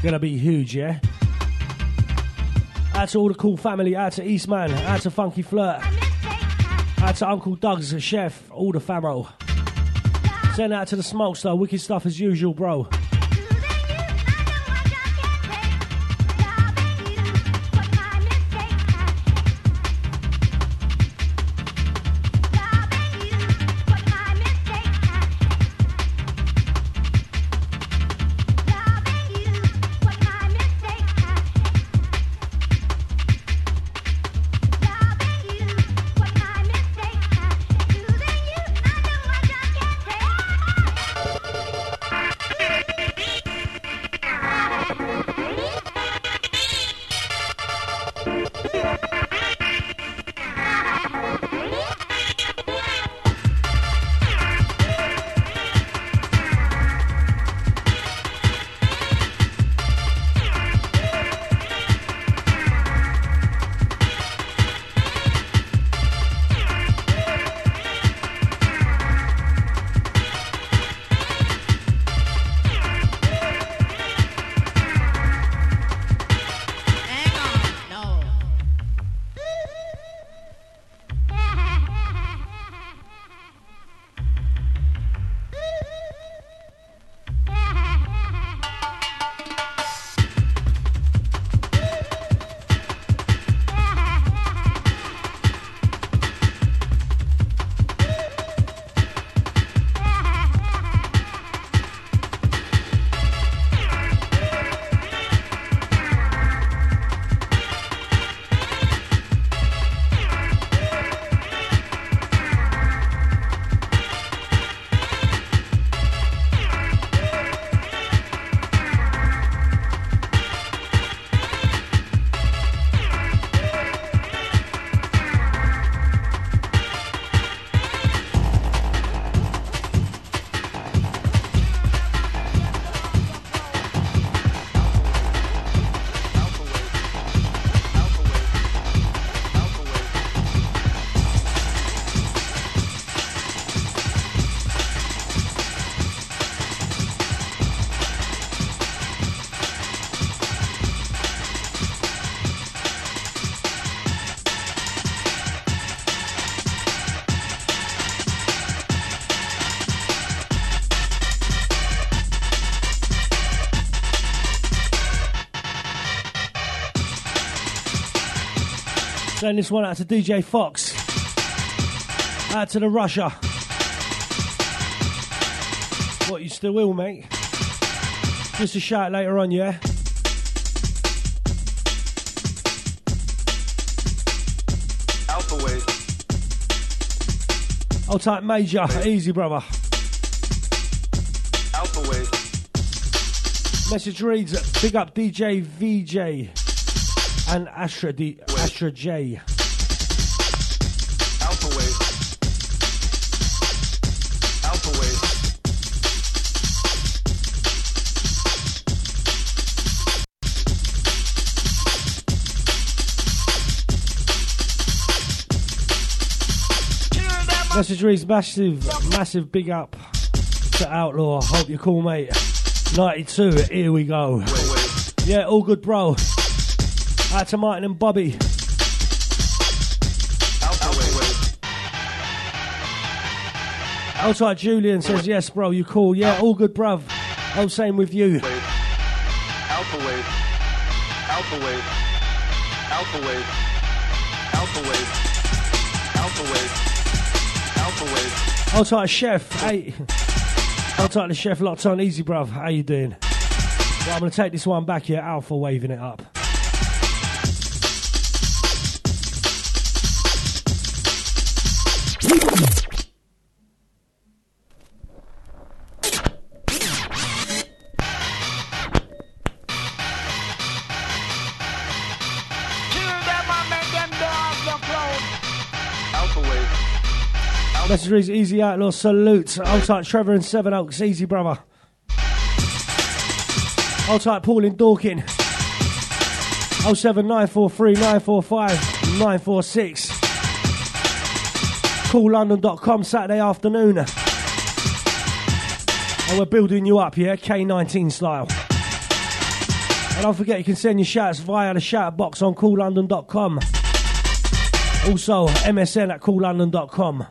gonna be huge, yeah? Out to all the cool family, out to Eastman, out to Funky Flirt, out to Uncle Doug's, the chef, all the famo. Send out to the Smoke Star, wicked stuff as usual, bro. Send this one out to DJ Fox. Out to the Russia. What, you still will, mate? Just a shout later on, yeah? Alpha Wave. I'll type Major. Easy, brother. Alpha Wave. Message reads, big up DJ VJ and Astra J. Alpha Wave. Alpha Wave. Message reads, massive big up to Outlaw. Hope you're cool, mate. 92, here we go. Yeah, all good, bro. Out to Martin and Bobby. Outside Julian says, yes, bro, you cool. Yeah, all good, bruv. Oh, same with you. Alpha Wave. Alpha Wave. Alpha Wave. Alpha Wave. Alpha Wave. Alpha Wave. Outside Chef. Hey. Outside the Chef locked on. Easy, bruv. How you doing? Well, I'm going to take this one back here. Alpha waving it up. Message reads, easy Outlaw, salute. I'll type Trevor in Seven Oaks, easy brother. I'll type Paul in Dorking. 07943 945 946. CallLondon.com Saturday afternoon. And we're building you up, yeah? K19 style. And don't forget, you can send your shouts via the shout box on coollondon.com. Also, MSN at coollondon.com.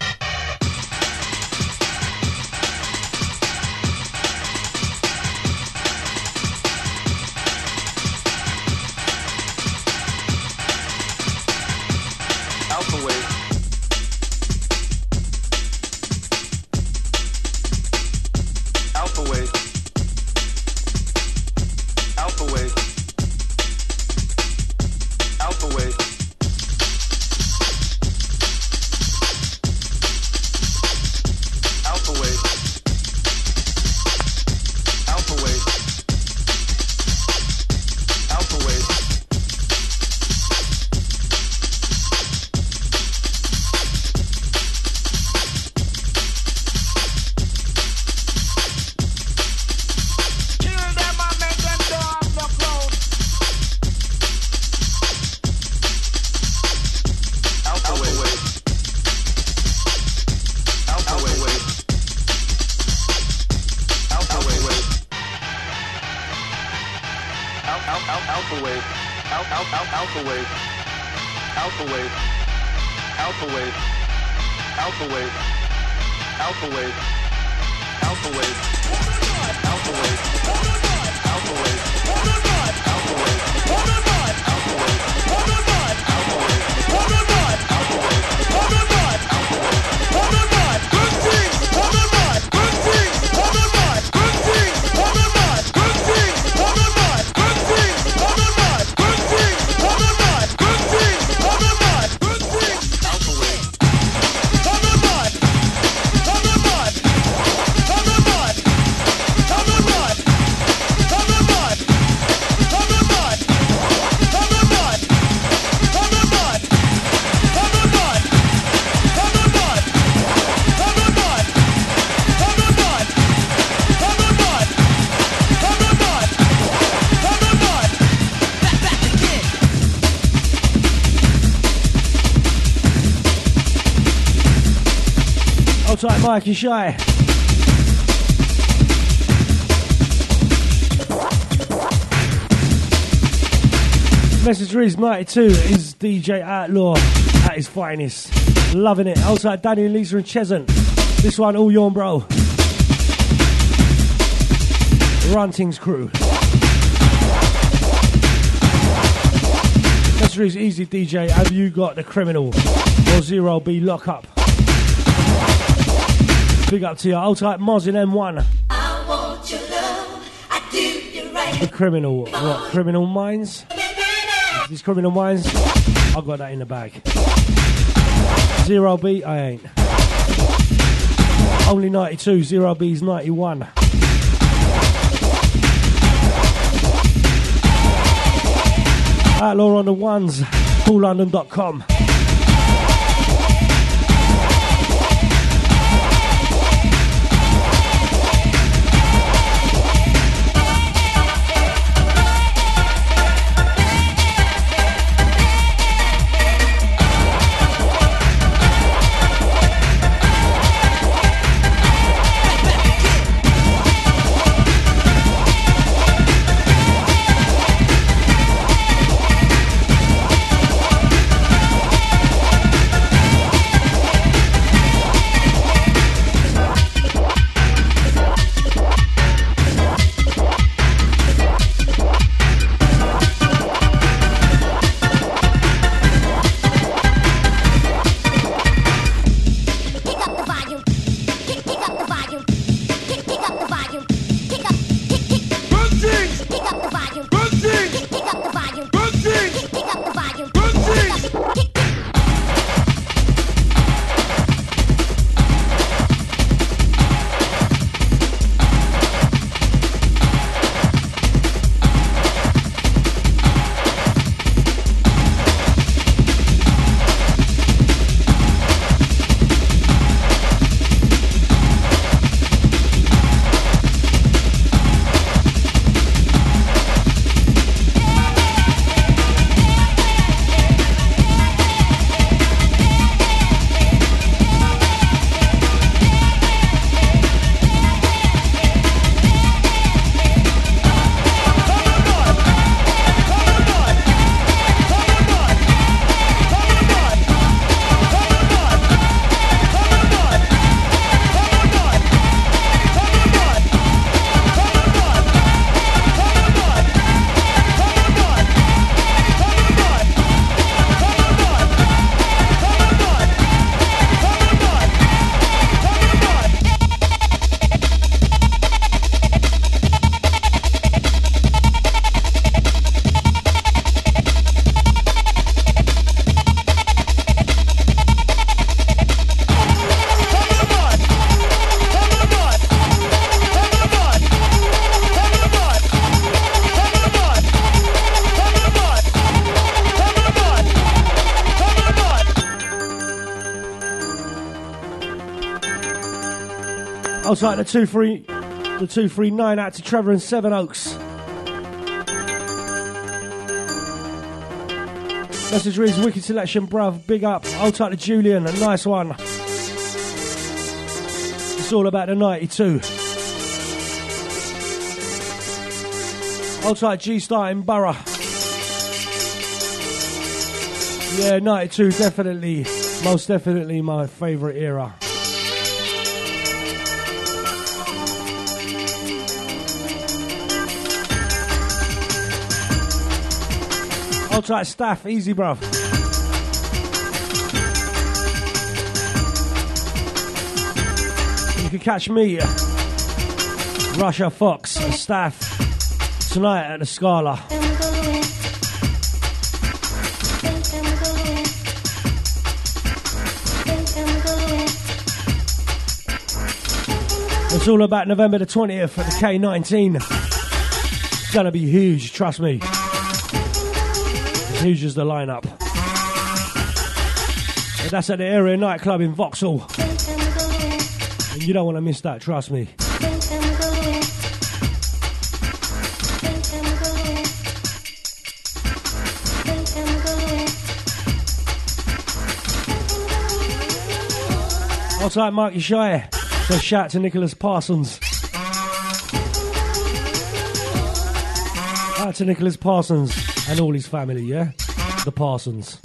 Tight Mike and Shy. Message reads 92 is DJ Outlaw at his finest. Loving it. Outside Danny and Lisa and Chesant. This one all yawn bro. Runting's crew. Message reads easy DJ. Have you got the criminal or Zero B lockup? Big up to you. Old type Moz in M1. I want your love. I do you right. The criminal. What? Criminal Minds? These Criminal Minds? I got that in the bag. Zero B, I ain't. Only 92. Zero B's 91. Outlaw on the ones. coollondon.com. Outside the 239 out to Trevor in Sevenoaks. Message reads, wicked selection, bruv. Big up. Outside to Julian, a nice one. It's all about the 92. Outside G-Star in Borough. Yeah, 92, definitely, most definitely my favourite era. Outside Staff, easy bruv. You can catch me, Russia Fox, and Staff, tonight at the Scala. It's all about November the 20th at the K19. It's gonna be huge, trust me. As huge as the lineup. And that's at the Area Nightclub in Vauxhall. And you don't want to miss that, trust me. Outside Mikey Shire. So shout to Nicholas Parsons. Out to Nicholas Parsons and all his family, yeah? The Parsons.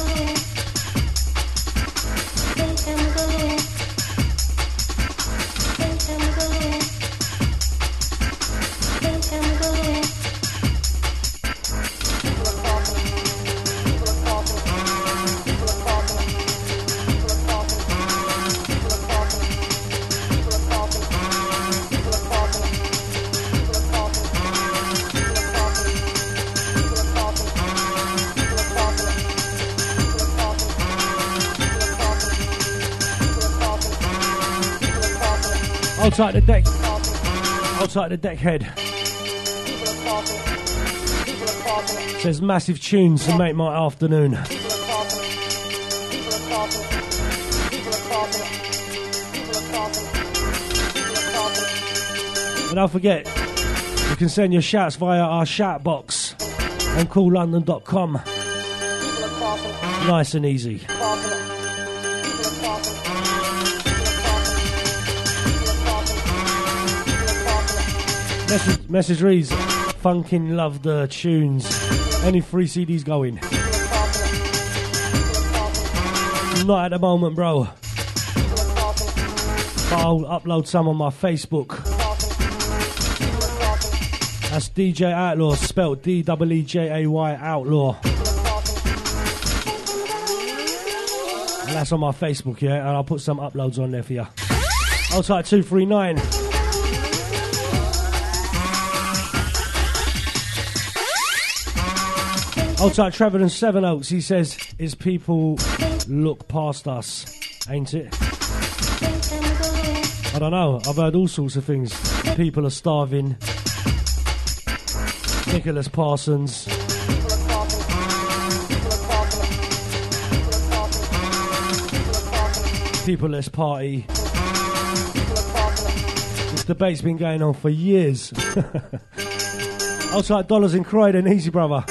Outside the deck. Outside the deck head. Says massive tunes to make my afternoon. And don't forget, you can send your shouts via our shout box on calllondon.com. Nice and easy. Message reads, funkin' love the tunes. Any free CDs going? Not at the moment, bro. But I'll upload some on my Facebook. That's DJ Outlaw, spelled D-E-E-J-A-Y Outlaw. And that's on my Facebook, yeah? And I'll put some uploads on there for you. Outside 239. Outside Trevor and Sevenoaks, he says, is people look past us, ain't it? I don't know, I've heard all sorts of things. People are starving. Nicholas Parsons. People let's party. This debate's been going on for years. Outside Dollars in Croydon, easy brother.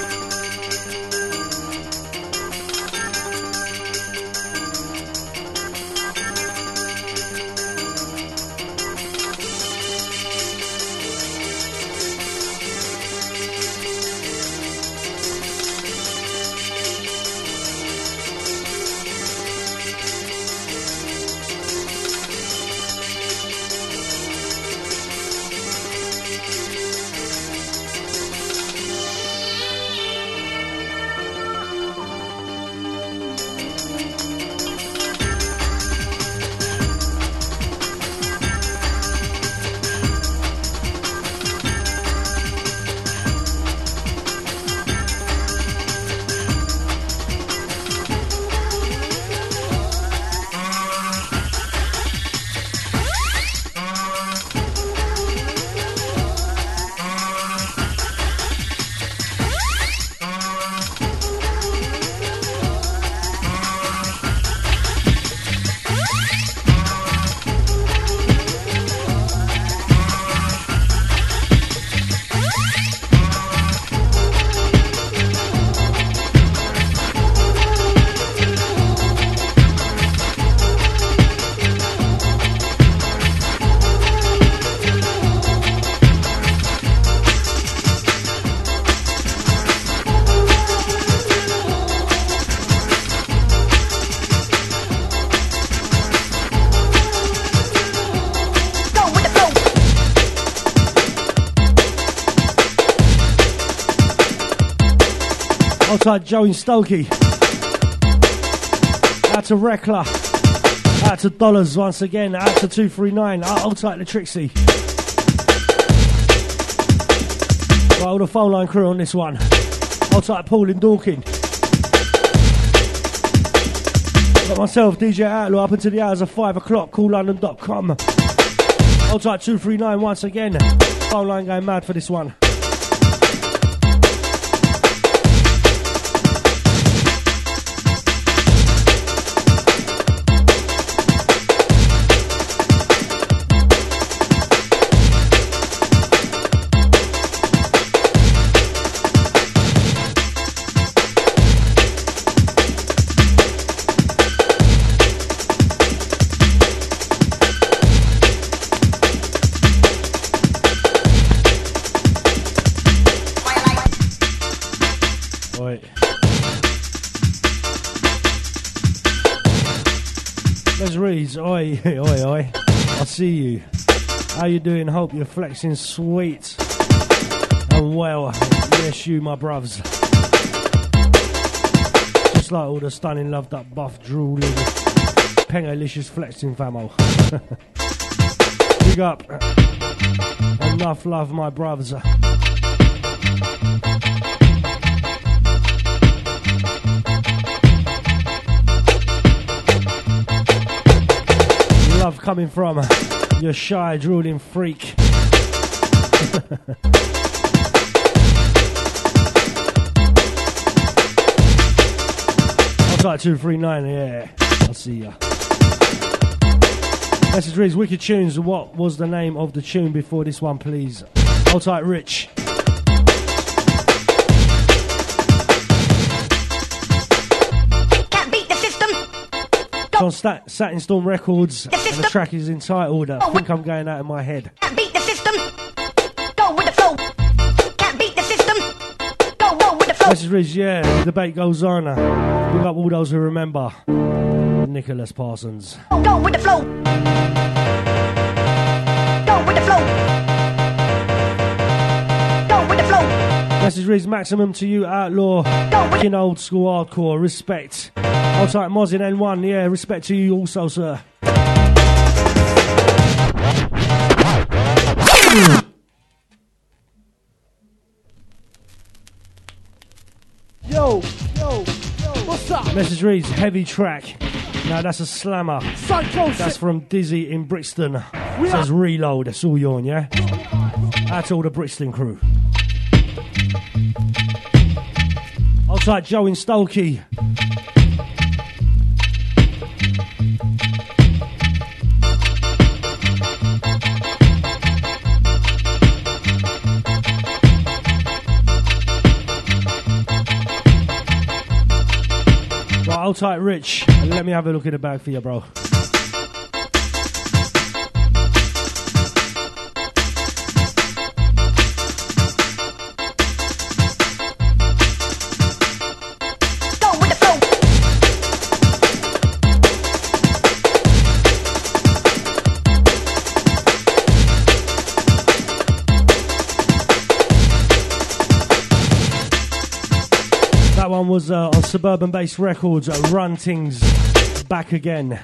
Outside Joe in Stokey. Out to Rekla. Out to Dollars once again. Out to 239. Outside the Trixie. Right, all the phone line crew on this one. Outside Paul in Dorking. Got myself, DJ Outlaw, up until the hours of 5 o'clock. CoolLondon.com. Outside 239 once again. Phone line going mad for this one. Reeds, oi, oi, oi. I see you. How you doing? Hope you're flexing sweet and well. Yes, you, my bruvs. Just like all the stunning, loved up, buff, drooling, pengalicious flexing famo. Big up. Enough love, my bruvs. Love coming from your shy, drooling freak. I'll try 239, yeah. I'll see ya. Message reads, Wicked Tunes. What was the name of the tune before this one, please? I'll type Rich. On Satin Storm Records, and the track is entitled I Think I'm Going Out of My Head. Can't beat the system. Go with the flow. Can't beat the system. Go with the flow. This is Riz, yeah, the debate goes on. Big up all those who remember Nicholas Parsons. Go with the flow. Go with the flow. Go with the flow. Message Riz, maximum to you, Outlaw. King old school hardcore, respect. I'll type Moz in N1, yeah, respect to you also, sir. Yo, what's up? Message reads, heavy track. Now that's a slammer. That's from Dizzy in Brixton. Says reload, that's all you on, yeah? That's all the Brixton crew. I'll type Joe in Stokey. I'll type Rich and let me have a look in the bag for you, bro. Go with the flow. That one was on Suburban Bass Records, Run Things, Back Again.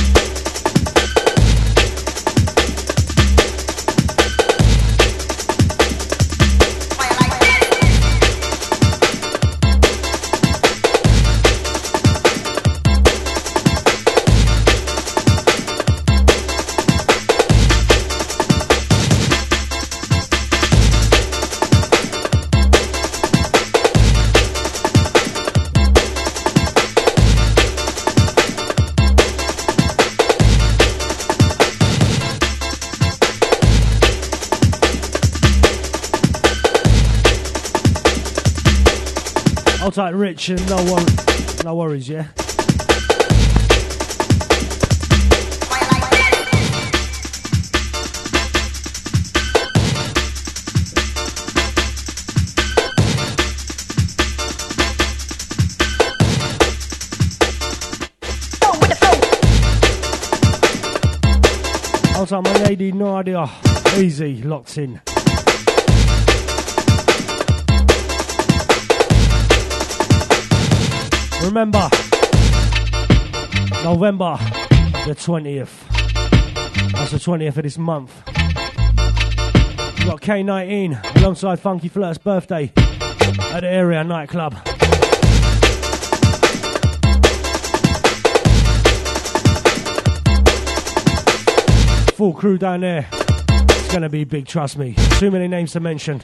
I'll type Rich and no worries, yeah? I'll type my lady Nadia. Easy, locked in. Remember, November the 20th. That's the 20th of this month. We've got K19 alongside Funky Flirt's birthday at the area nightclub. Full crew down there. It's gonna be big, trust me. Too many names to mention.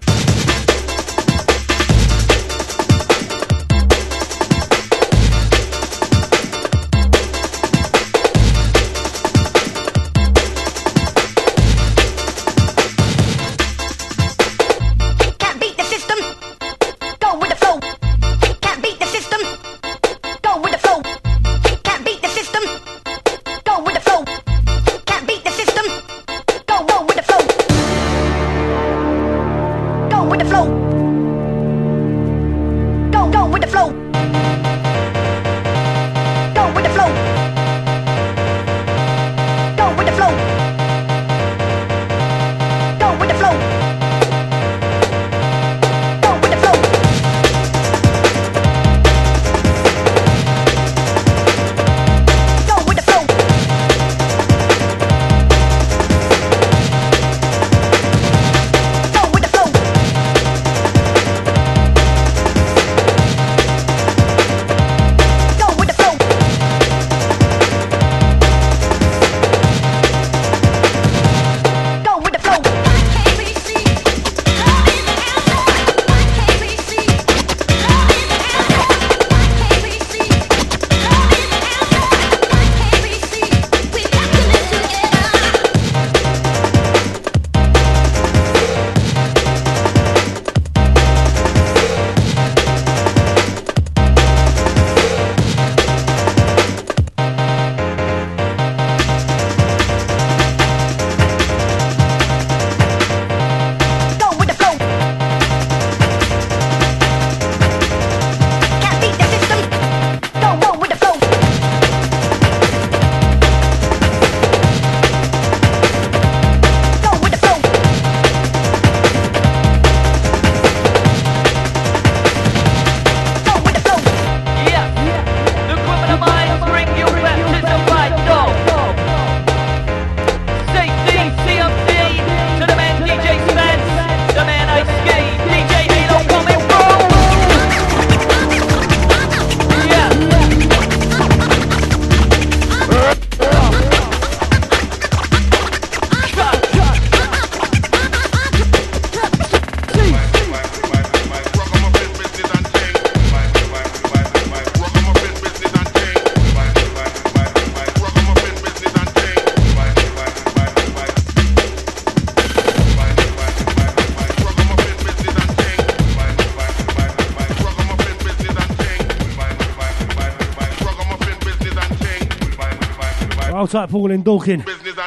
Outside Paul in Dorking.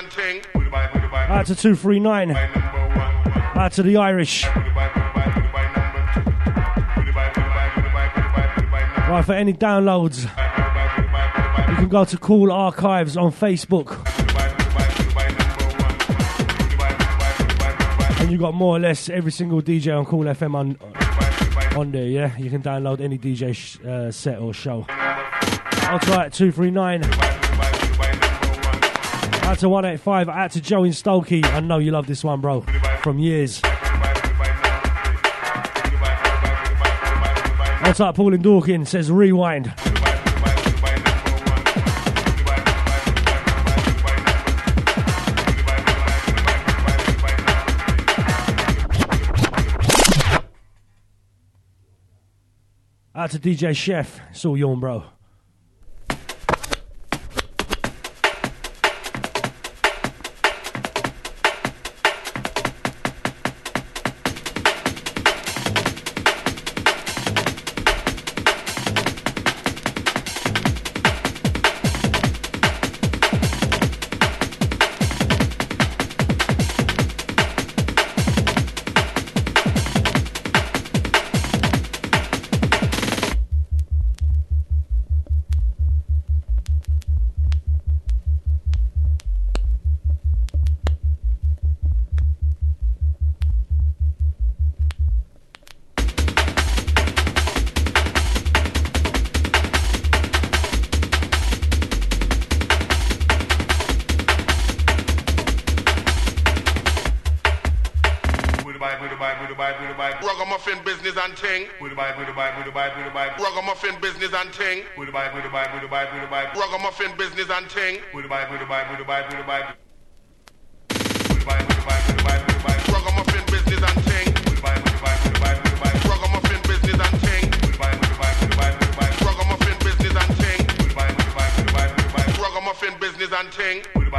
Out to 239. Out to the Irish. Right, for any downloads, you can go to Cool Archives on Facebook. And you got more or less every single DJ on Cool FM on there, yeah? You can download any DJ set or show. Outside 239. Out to 185, out to Joe in Stokey. I know you love this one, bro, from years. Outside Paul in Dorking says rewind. Out to DJ Chef, it's all yawn, bro. business and ting. Ragamuffin business and ting. Ragamuffin business and ting. Ragamuffin business and ting. Ragamuffin business and ting. Ragamuffin business and ting. Ragamuffin business and ting.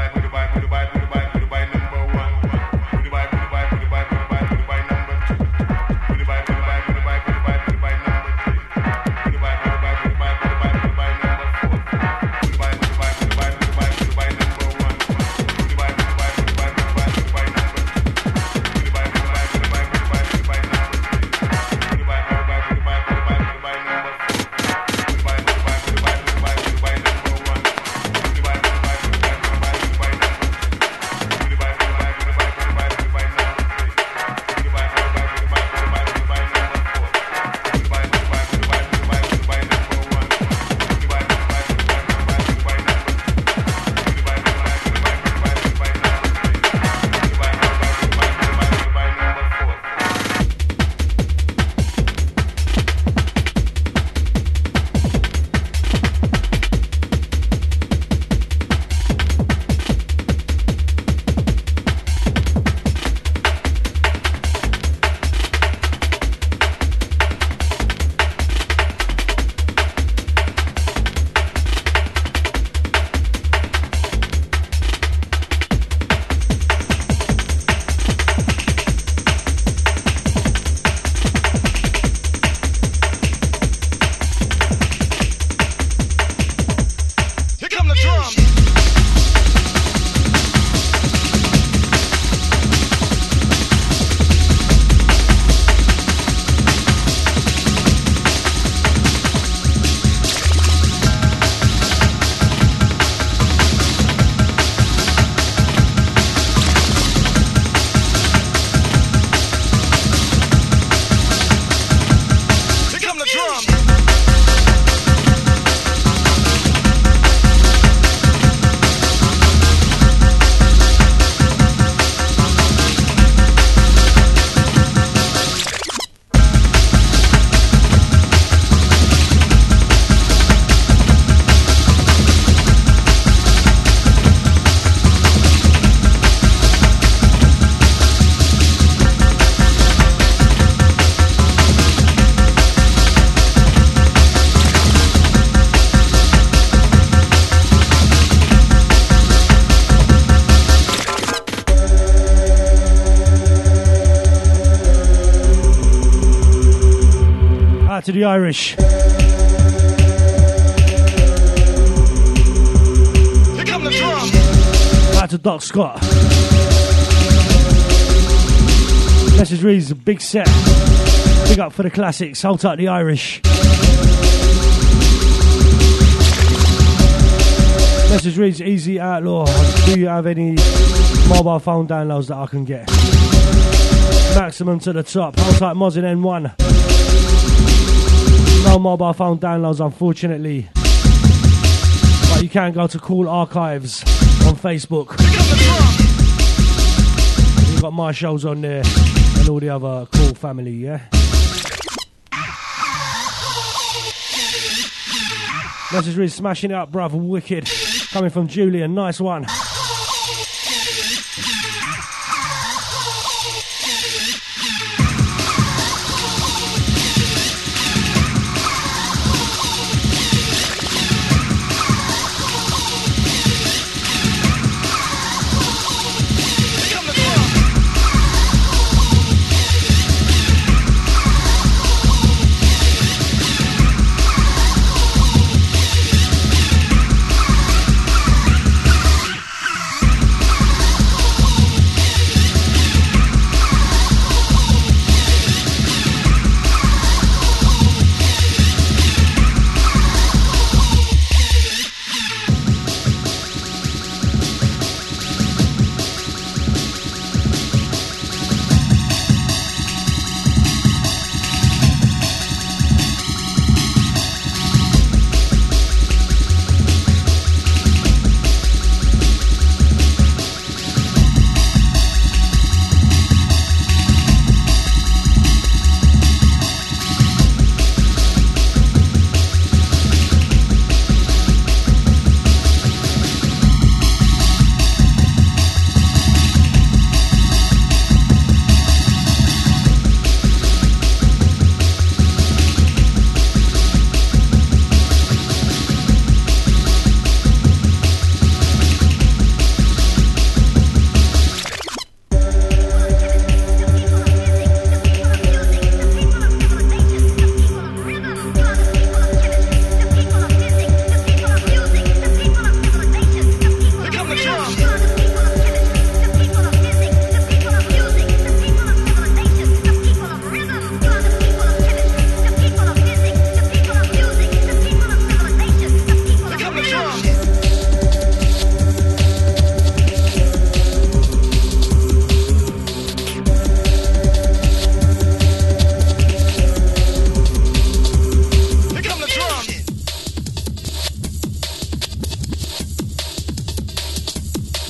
To the Irish. Here come the drum. Out to Doc Scott. Message reads a big set. Big up for the classics. Hold up the Irish. Message reads Easy Outlaw. Do you have any mobile phone downloads that I can get? Maximum to the top. Hold tight Moz in N1. No mobile phone downloads, unfortunately. But you can go to Cool Archives on Facebook. You've got my shows on there and all the other Cool family, yeah? Message really smashing it up, brother. Wicked. Coming from Julian. Nice one.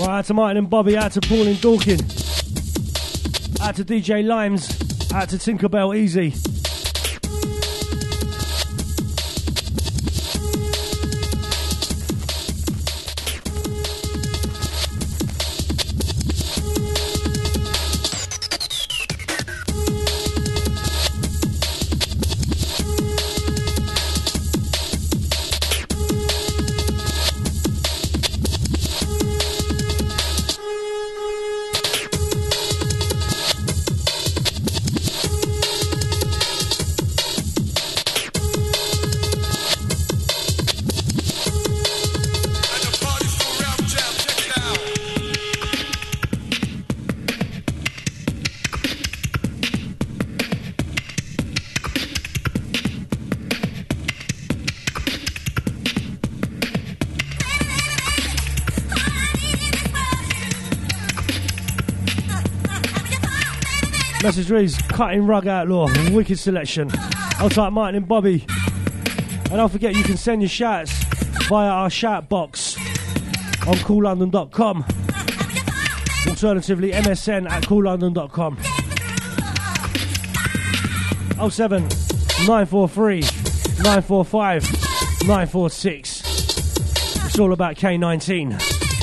Right, out to Martin and Bobby, out to Paul and Dorkin, out to DJ Limes, out to Tinkerbell Easy. Message reads, Cutting Rug Outlaw, wicked selection. I'll type Martin and Bobby. And don't forget you can send your shouts via our shout box on coollondon.com. Alternatively, MSN at coollondon.com. 07 943 945 946. It's all about K19.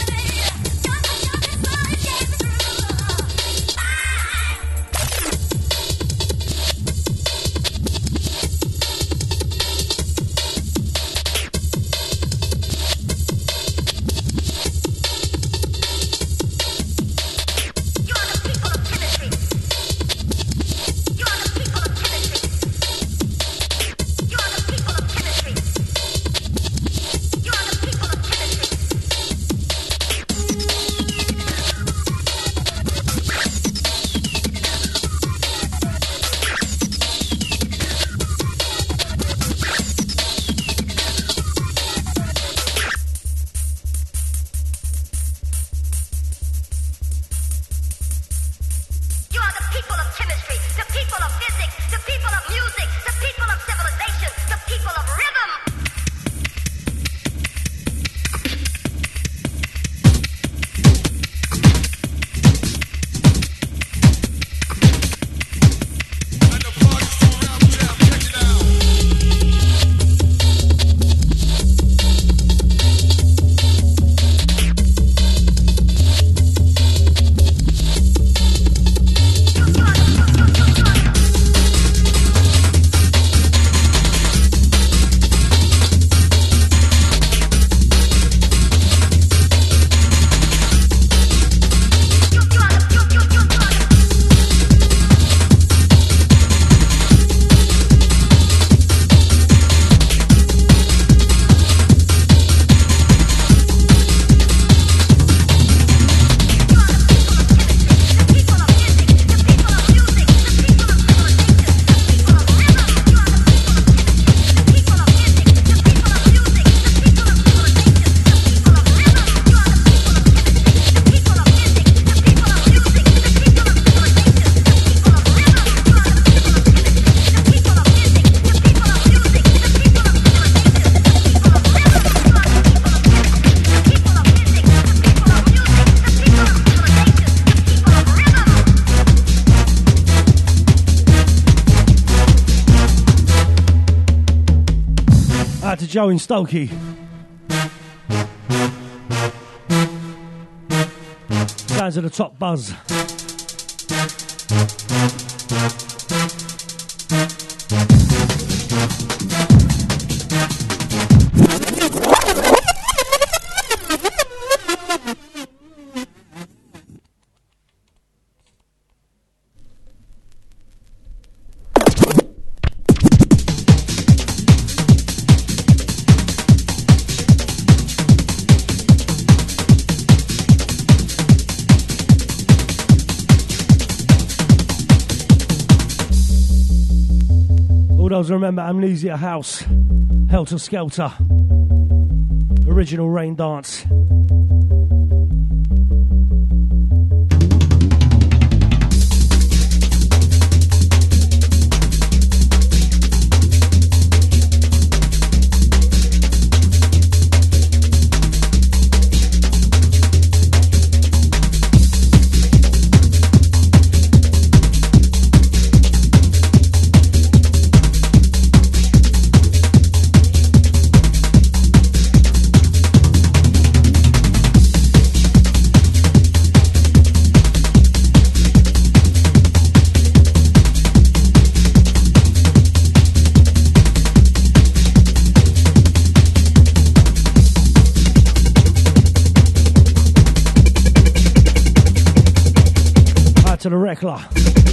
Joe in Stokey. Sounds of the Top Buzz. Remember Amnesia House, Helter Skelter, original Rain Dance. to the Reckler.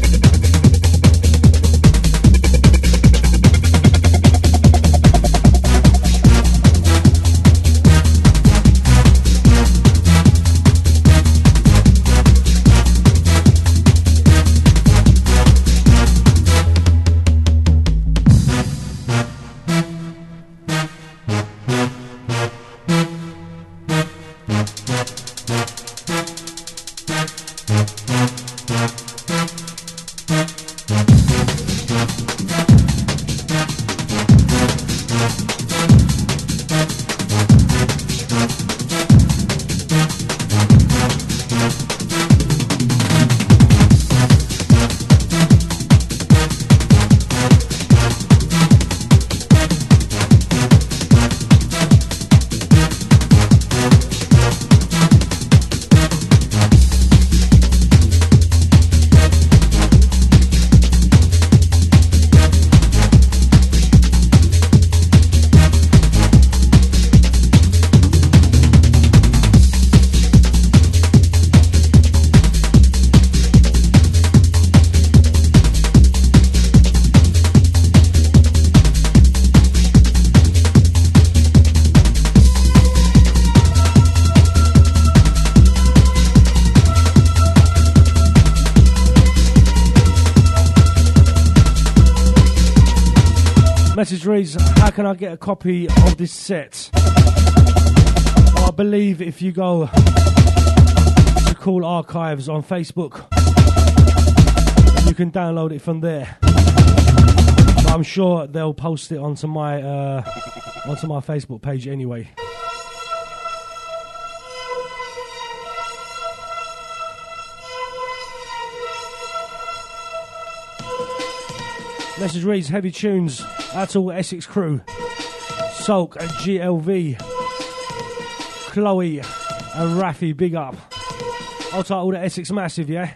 Message reads, how can I get a copy of this set? I believe if you go to Cool Archives on Facebook, you can download it from there. But I'm sure they'll post it onto my Facebook page anyway. Message reads, heavy tunes. That's all Essex crew. Sulk and GLV. Chloe and Rafi, big up. I'll title the Essex Massive, yeah?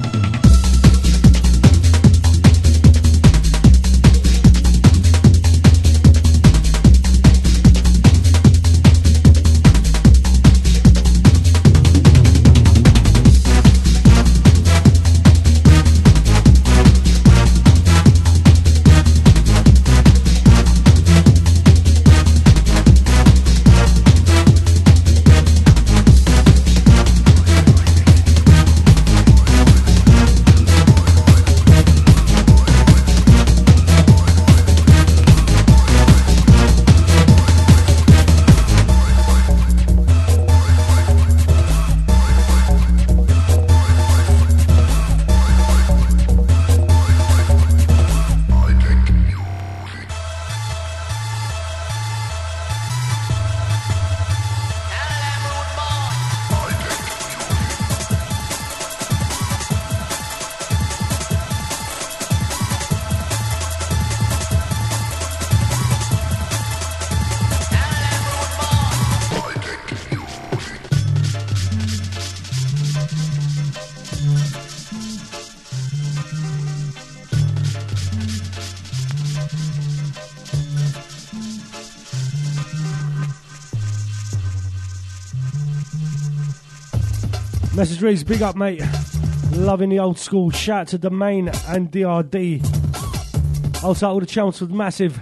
Message reads, big up mate, loving the old school, shout to Domain and DRD. Also all the Chelmsford Massive.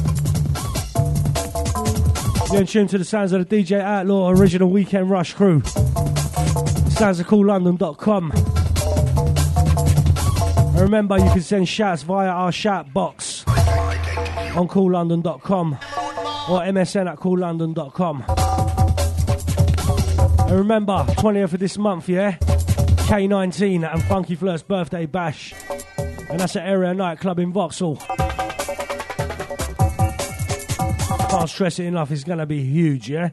You're in tune to the sounds of the DJ Outlaw original Weekend Rush crew. Sounds of CoolLondon.com. And remember you can send shouts via our shout box on CoolLondon.com or MSN at CoolLondon.com. And remember, 20th of this month, yeah? K19 and Funky Flirt's birthday bash. And that's at Area Nightclub in Vauxhall. Can't stress it enough, it's going to be huge, yeah?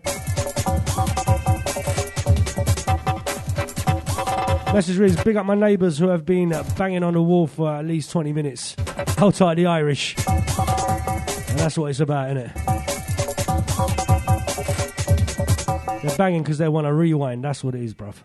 Message reads, big up my neighbours who have been banging on the wall for at least 20 minutes. Hold tight the Irish. And that's what it's about, innit? They're banging because they want to rewind. That's what it is, bruv.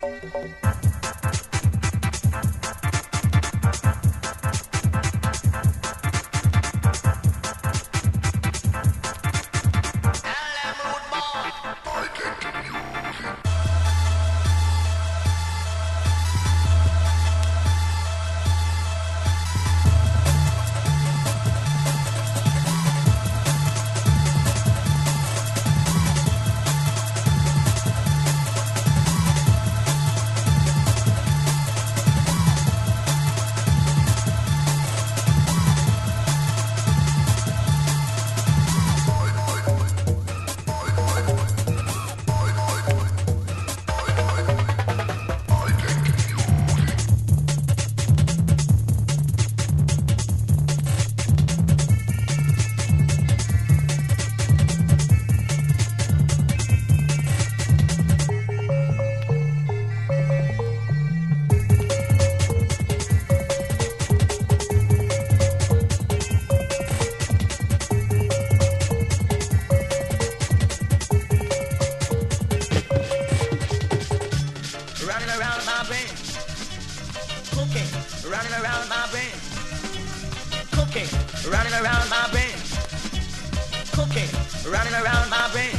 running around my brain. Cocaine, running around my brain.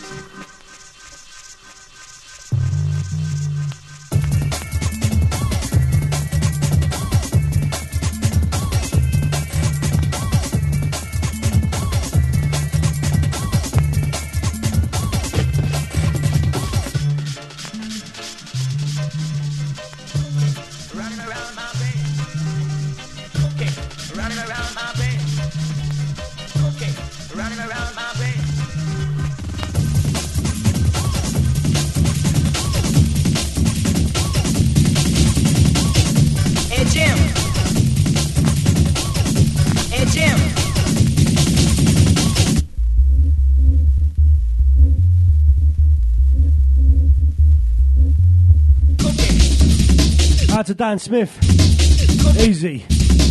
Out to Dan Smith. Easy.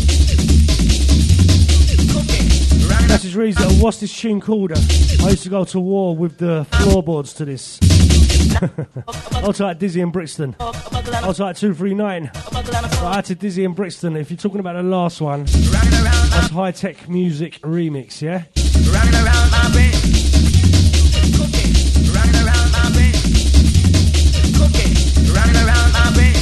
Message reads, what's this tune called? I used to go to war with the floorboards to this. I'll type Dizzy and Brixton. I'll type 239. Out to Dizzy and Brixton. If you're talking about the last one, that's High Tech Music Remix, yeah? Running around my brain. Cocaine, running around my brain. Cocaine, running around my brain.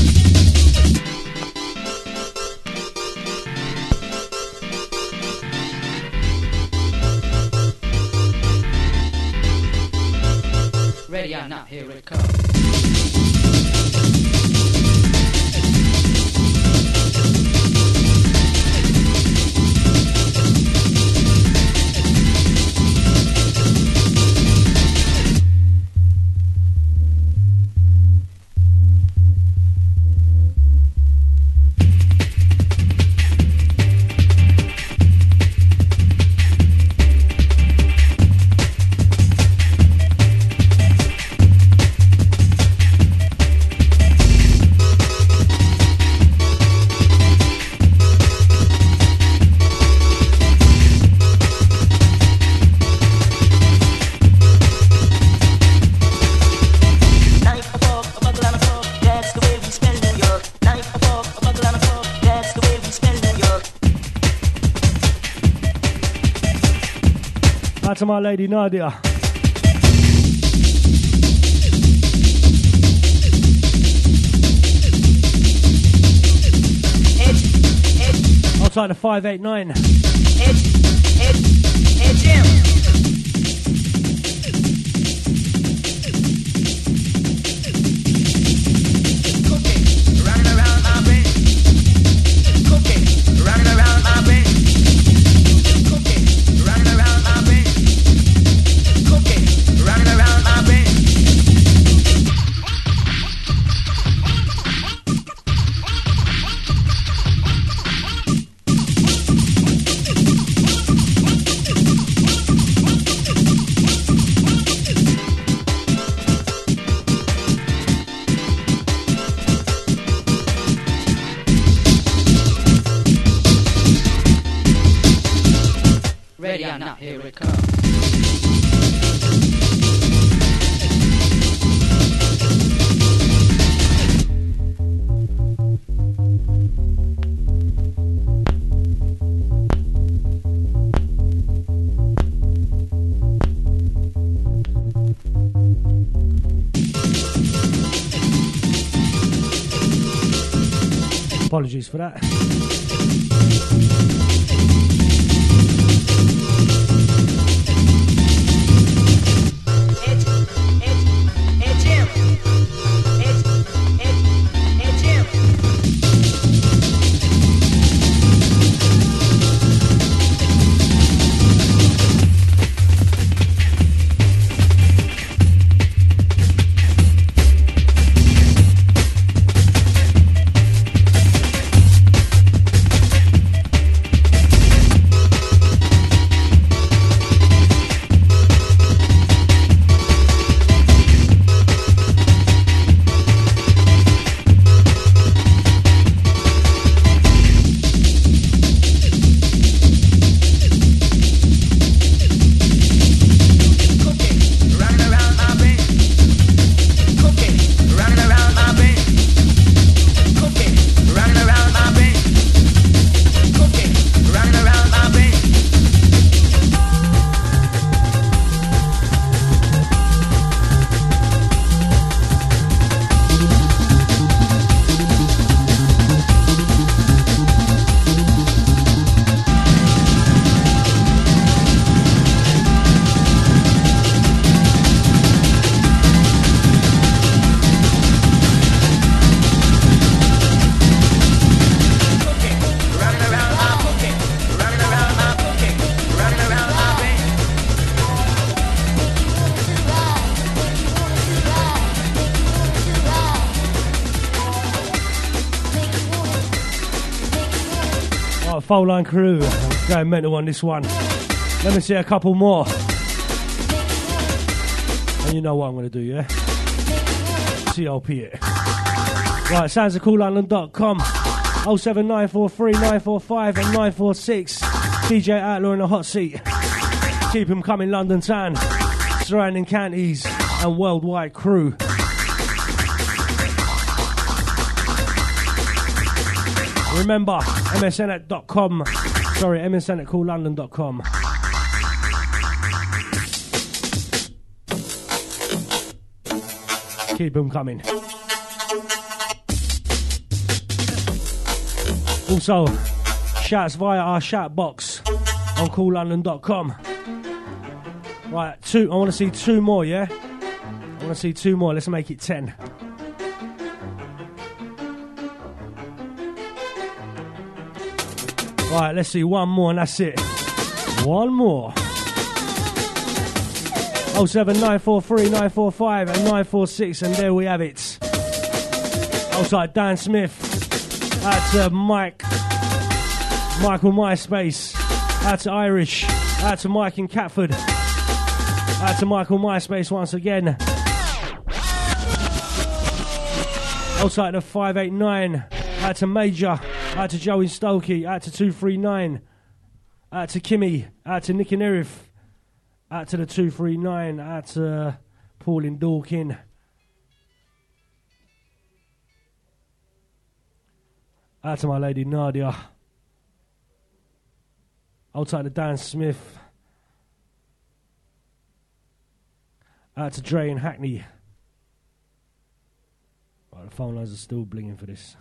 Ready or not, here it comes. To my lady Nadia. I'll try the 589. Cocaine, running around my brain. Cocaine, running around my brain. Cocaine, running around my brain. Cocaine, running around my brain. Ready or not, here it comes. Apologies for that. Phone line crew, going mental on this one. Let me see a couple more. And you know what I'm going to do, yeah? CLP it. Right, sounds of coollondon.com. 07943 945 and 946. DJ Outlaw in the hot seat. Keep him coming, London town, surrounding counties and worldwide crew. Remember, msn@.com. Sorry, msn@coollondon.com. Keep them coming. Also, shouts via our shout box on coollondon.com. Right, I want to see 2 more, yeah? I want to see 2 more. Let's make it 10. Right, let's see 1 more and that's it. 1 more. 07943 945 and 946, and there we have it. Outside Dan Smith. Out to Michael MySpace. Out to Irish. Out to Mike in Catford. Out to Michael MySpace once again. Outside of 589. Out to Major. Out to Joey Stokey. Out to 239. Out to Kimmy. Out to Nick and Erif. Out to the 239. Out to Paul in Dorkin. Out to my lady Nadia. Outside to Dan Smith. Out to Dre and Hackney. Right, the phone lines are still blinging for this.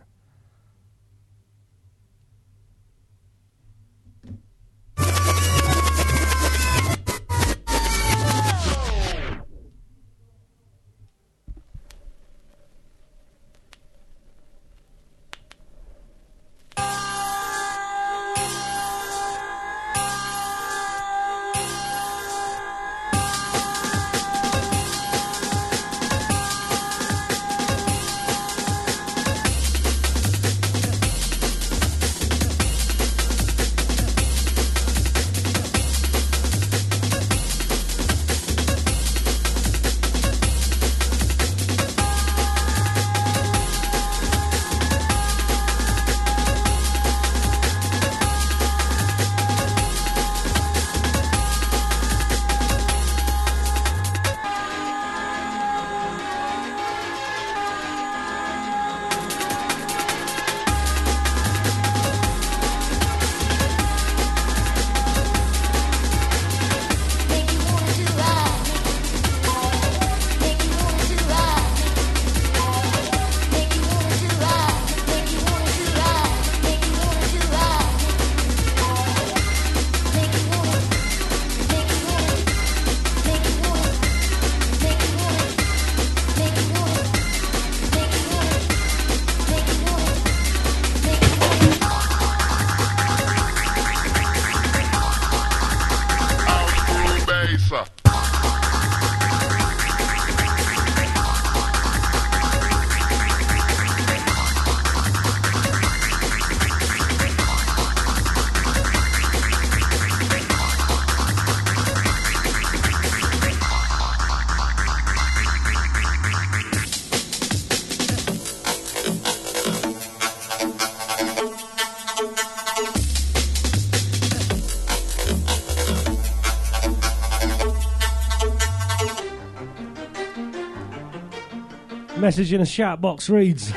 Message in a shout box reads,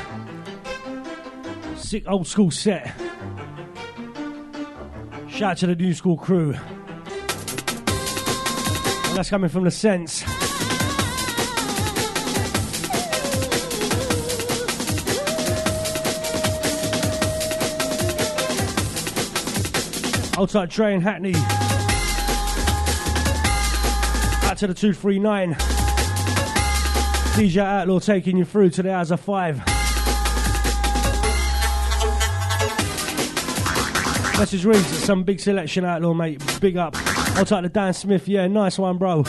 sick old school set. Shout out to the new school crew. And that's coming from the Sense. Outside Dre and Hackney. Out to the 239. DJ Outlaw taking you through to the hours of 5. Message reads, some big selection, Outlaw, mate. Big up. I'll take the Dan Smith. Yeah, nice one, bro.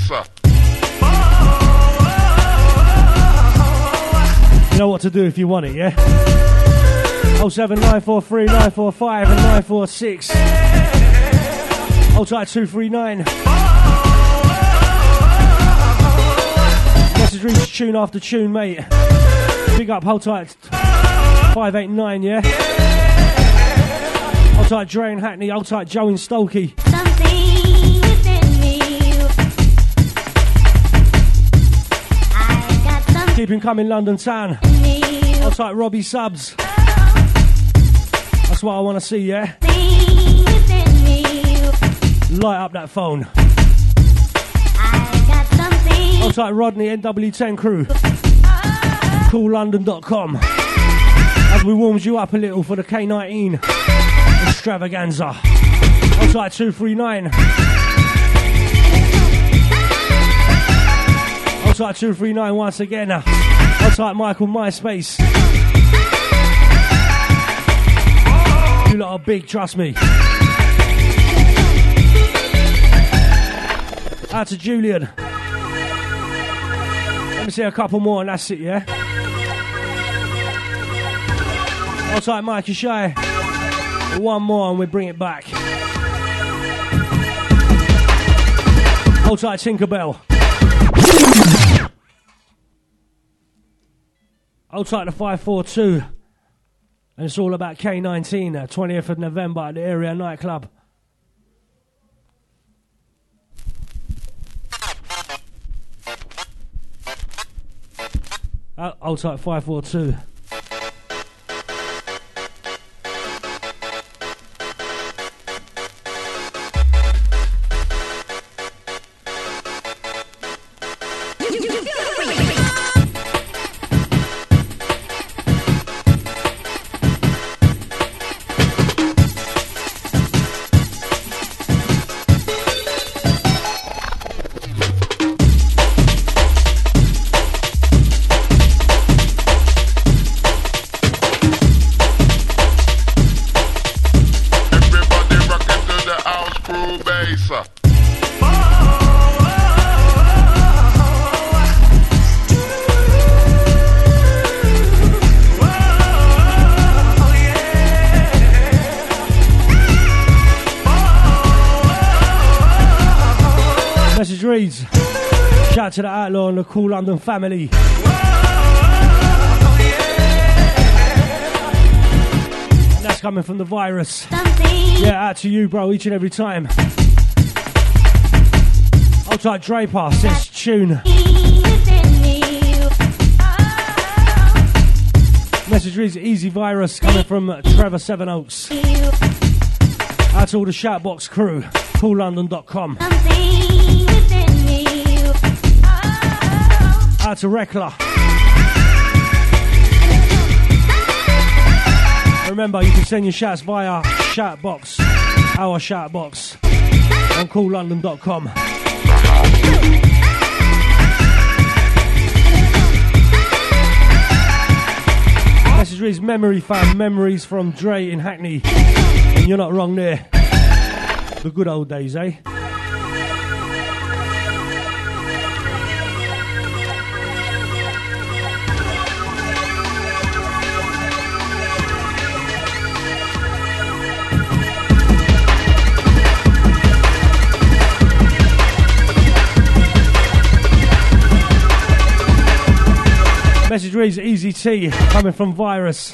bass. You know what to do if you want it, yeah? 07943 945 and 946. Hold tight 239. Message reads tune after tune, mate. Big up, hold tight 589, yeah? Hold tight Dre and Hackney, hold tight Joe and Stokey. Something within me. I got something Keep him coming, London town. in me. Hold tight Robbie Subs. That's what I want to see, yeah? Something within me. Light up that phone. I got something. Hold tight Rodney, NW10 crew. CoolLondon.com. As we warms you up a little for the K19 extravaganza. Hold tight 239. Hold tight 239 once again. Hold tight Michael MySpace. You lot are big, trust me. Out to Julian. Let me see a couple more and that's it, yeah? Hold tight Mikey Shy. One more and we bring it back. Hold tight Tinkerbell. Hold tight to 542. And it's all about K19, 20th of November at the Area Nightclub. Hold tight 542. Reads. Shout out to the Outlaw and the Cool London family. And that's coming from the virus. Yeah, out to you, bro, each and every time. Hold tight Draper says tune. Message reads Easy Virus coming from Trevor Seven Oaks. Out to all the Shoutbox crew. CoolLondon.com. Out to Rekla. Remember, you can send your shouts via Shoutbox, our Shoutbox, on CoolLondon.com. Message reads Memory Fam, memories from Dre in Hackney. And you're not wrong there. The good old days, eh? Message reads Easy T, coming from Virus.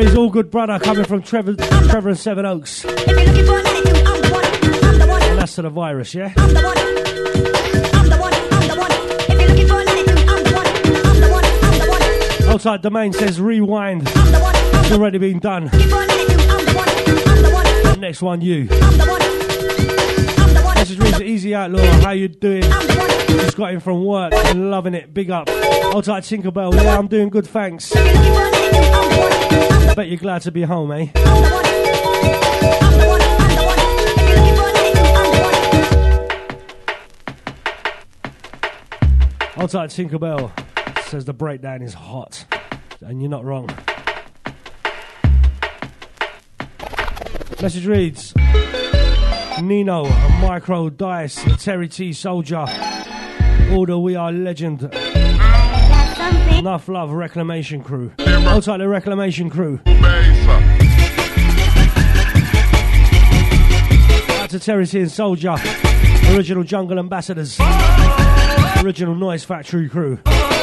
Reed's all good brother coming from Trevor and Seven Oaks. If you're looking for an attitude, I'm the one. I'm the one. And that's to the virus, yeah? I'm the one. I'm the one. I'm the one. If you're looking for an attitude, I'm the one. I'm the one. I'm the one. Outside Domain says rewind. I'm the one. It's already been done. Looking for an attitude, I'm the one. I'm the one. Next one, you. I'm the one. I'm the one. Message Reed's Easy Outlaw. How you doing? I'm the one. Just got in from work and loving it. Big up. Outside Tinkerbell. Yeah, I'm doing good, thanks. If you're looking for an attitude, I'm the one. I'm the Bet you're glad to be home, eh? one. I'm the one. I'm the one. I'm the one. If you're looking for an attitude, I'm the one. Outside Tinkerbell says the breakdown is hot. And you're not wrong. Message reads Nino, Micro, Dice, Terry T, Soldier, Order, We Are Legend, Enough Love, Reclamation Crew. Outside the Reclamation Crew. Out to Terry T and Soldier, Original Jungle Ambassadors, Original Noise Factory Crew.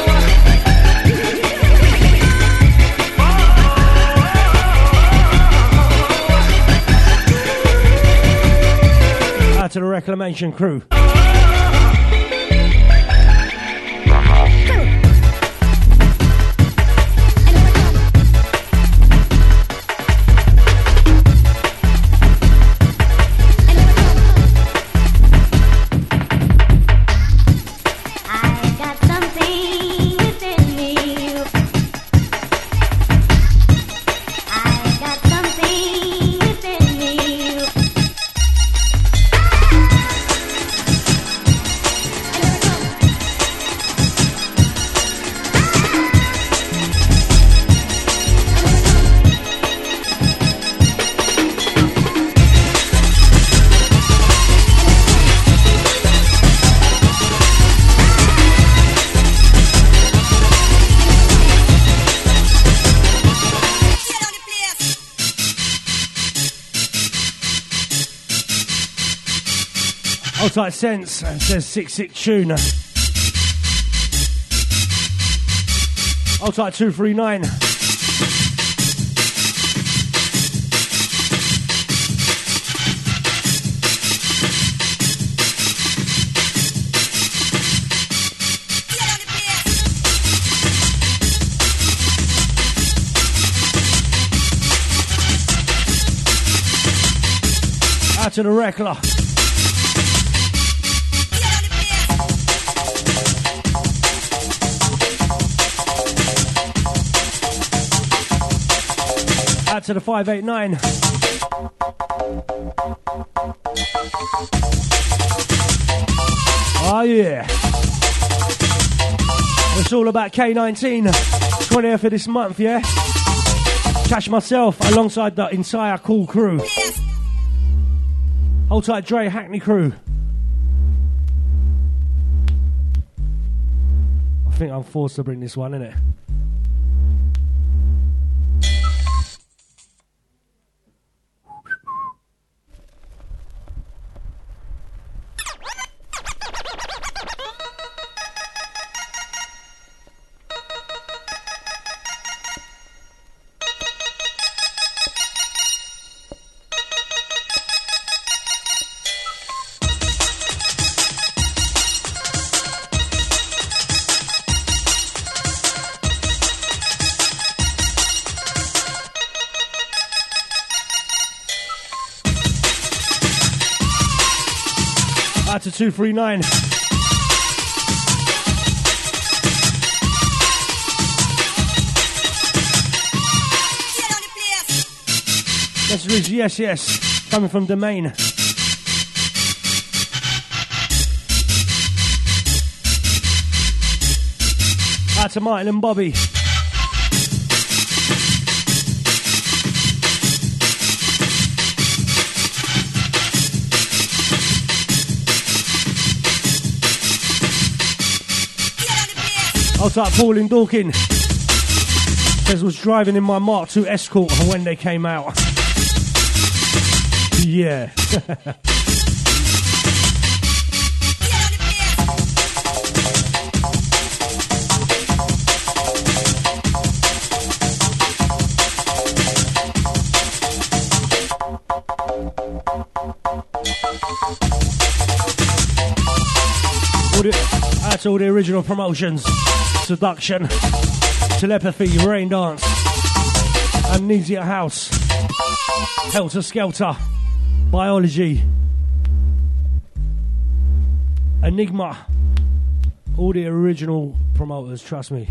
Out to the Reclamation Crew. Outside Sense says 6-6 tune. Outside 239. Out to the Reckler. Out to the 589. Oh yeah. It's all about K19. 20th of this month, yeah? Catch myself alongside the entire cool crew. Hold tight, Dre, Hackney crew. I think I'm forced to bring this one, innit? Out to 239. Message yes, yes. Coming from Domain. Out to Martin and Bobby. Outside Paul in Dorking. Says was driving in my Mark II Escort when they came out. Yeah. That's all the original promotions. Seduction, Telepathy, Rain Dance, Amnesia House, Helter Skelter, Biology, Enigma. All the original promoters, trust me.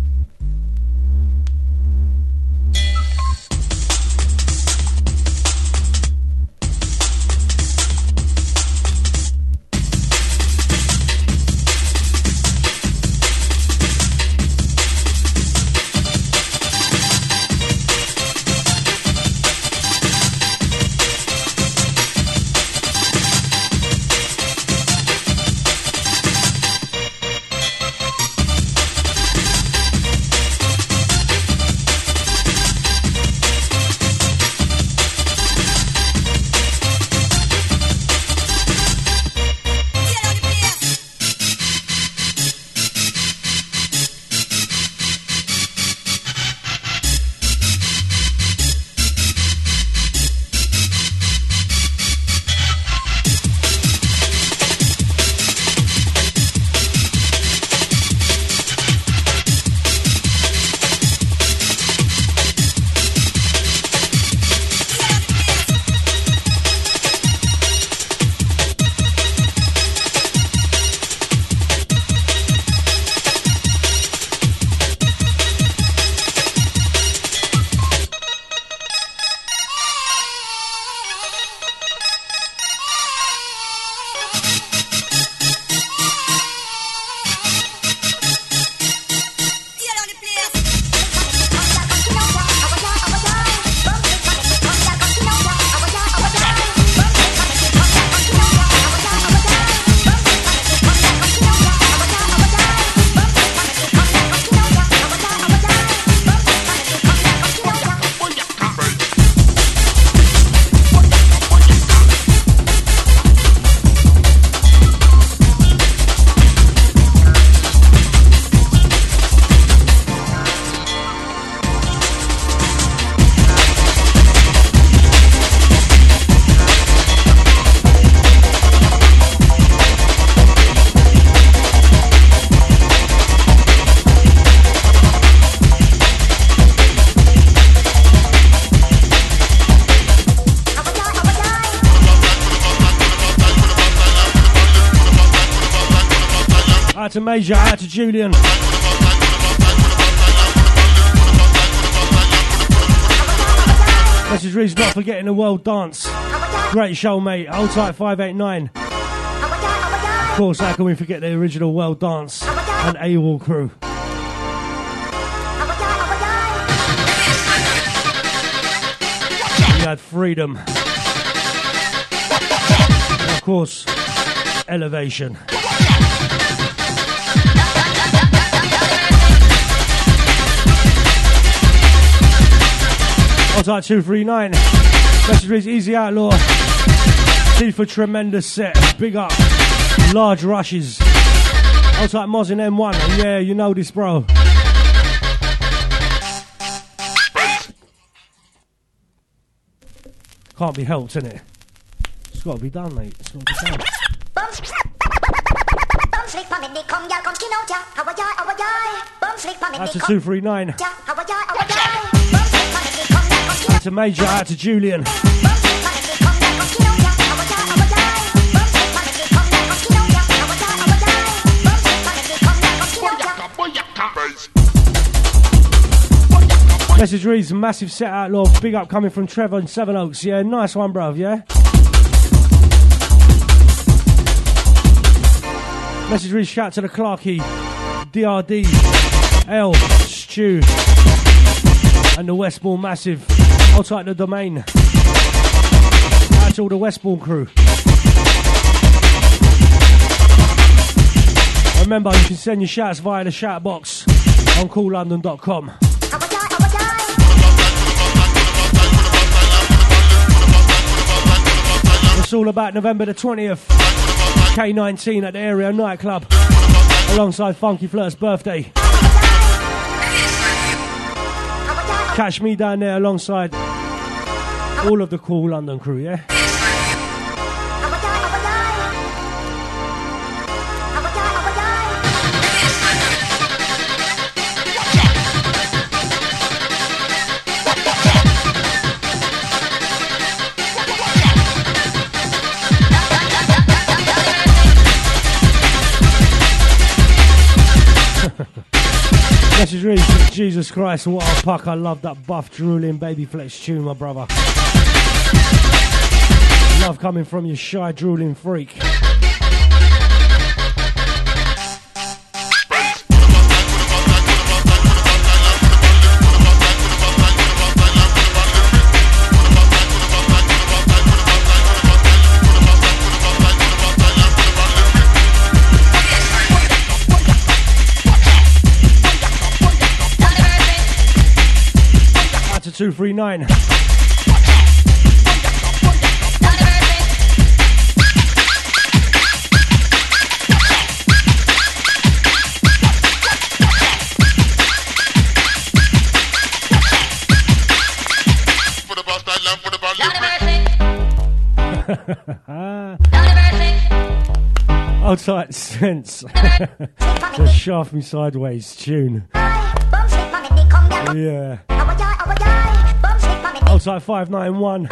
Out to Major, out to Julian. Message reads, not forgetting the world dance. Great show, mate. Hold tight 589. Of course, how can we forget the original world dance and AWOL crew? We had Freedom. And of course, Elevation. Hold tight 239. Message reads, Easy Outlaw. T for tremendous set. Big up. Large rushes. Hold tight Moz in M1. Yeah, you know this, bro. Can't be helped, innit? It's got to be done, mate. It's got to be done. Out to 239. Out to Major, out to Julian. Message reads, massive set Outlaw. Big up coming from Trevor in Sevenoaks. Yeah, nice one, bruv, yeah? Message reads, shout to the Clarkie, DRD, L, Stu, and the Westbourne Massive. Hold tight the domain. Out to all the Westbourne crew. Remember, you can send your shouts via the shout box on coollondon.com. It's all about November the 20th, K19 at the area nightclub, alongside Funky Flirt's birthday. Catch me down there alongside all of the Cool London crew, yeah? Message reads, Jesus Christ, what a puck. I love that buff, drooling, baby flex tune, my brother. Love coming from your shy, drooling freak. Out to 239. Hold tight, sense. The shaft me sideways tune. Yeah. Hold tight 591.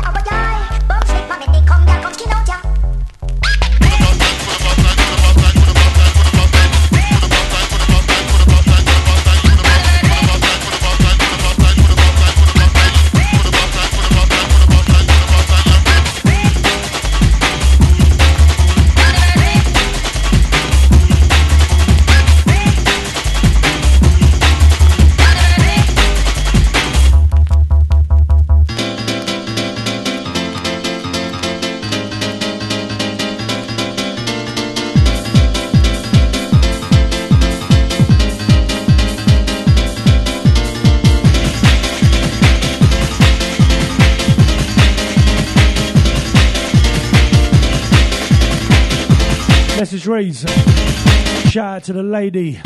Message reads, shout out to the lady.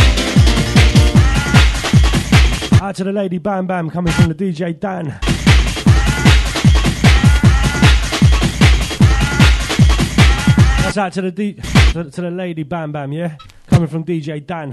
Out to the lady Bam Bam coming from the DJ Dan. That's out to the lady Bam Bam, yeah? Coming from DJ Dan.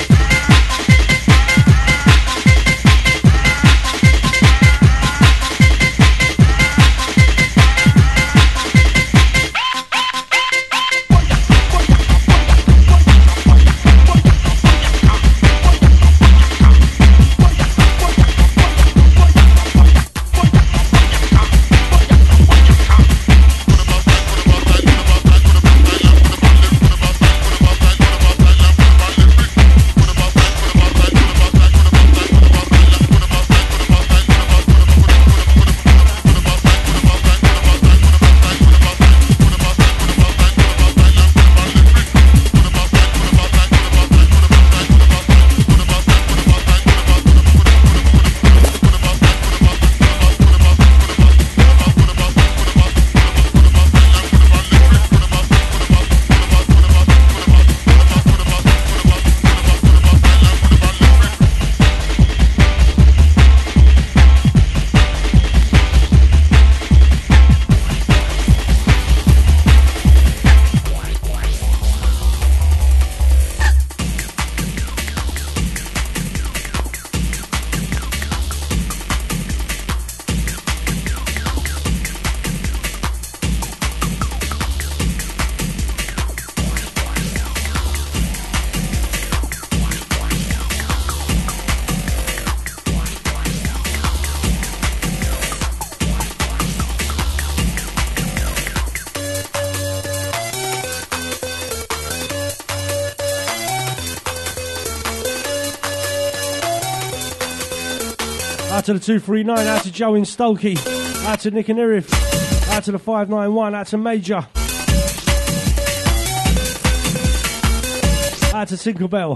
Out to the 239, out to Joe in Stokey, out to Nick and Irif, out to the 591, out to Major, out to Tinkerbell.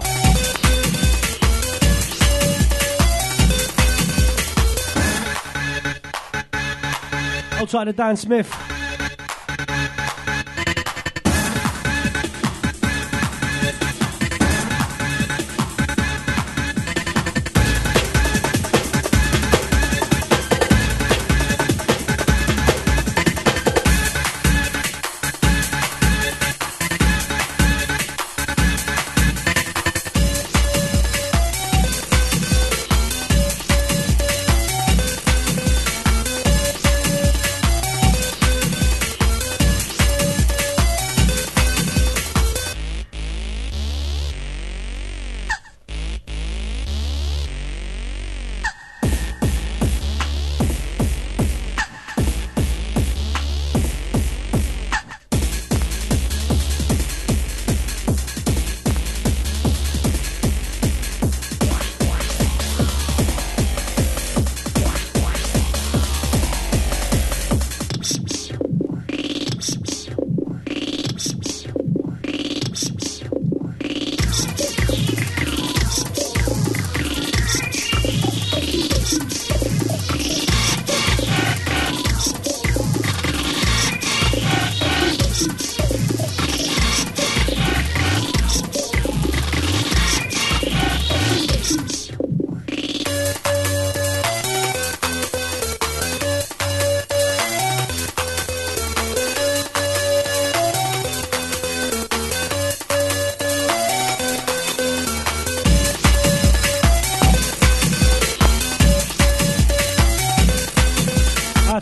Outside to Dan Smith.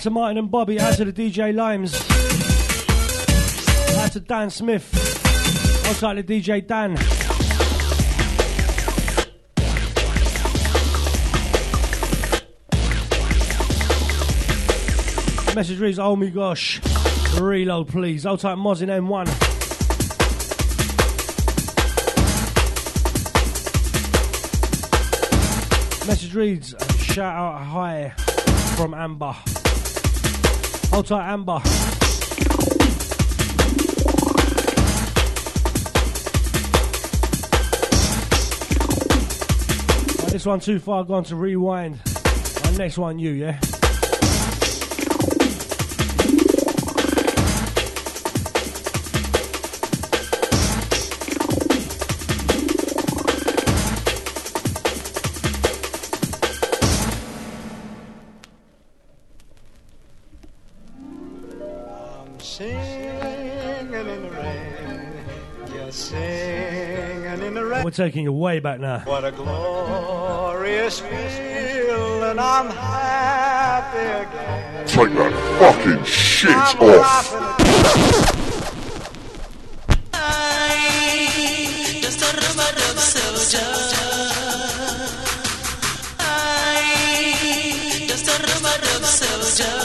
to Martin and Bobby, out to the DJ Limes, out to Dan Smith, outside to DJ Dan. Message reads, oh my gosh, reload please. I'll type Moz in M1. Message reads, shout out hi from Amber. Hold tight, Amber. Right, this one too far gone to rewind. Right, next one you, yeah? We're taking you way back now. What a glorious feeling, I'm happy again. Take that fucking shit off. Just a rub soldier. Just a rub soldier.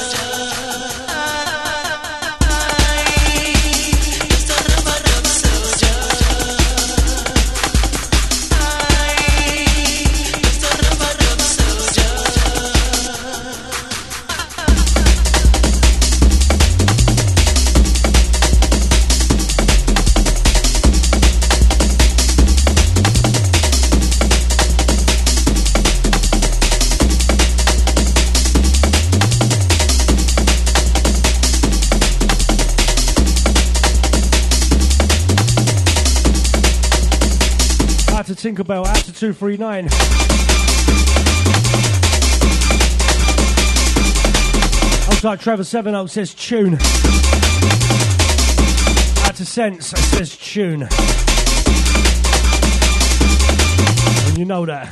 To Tinkerbell, out to 239. Outside Trevor 70 says tune. Out to Sense says tune. And you know that.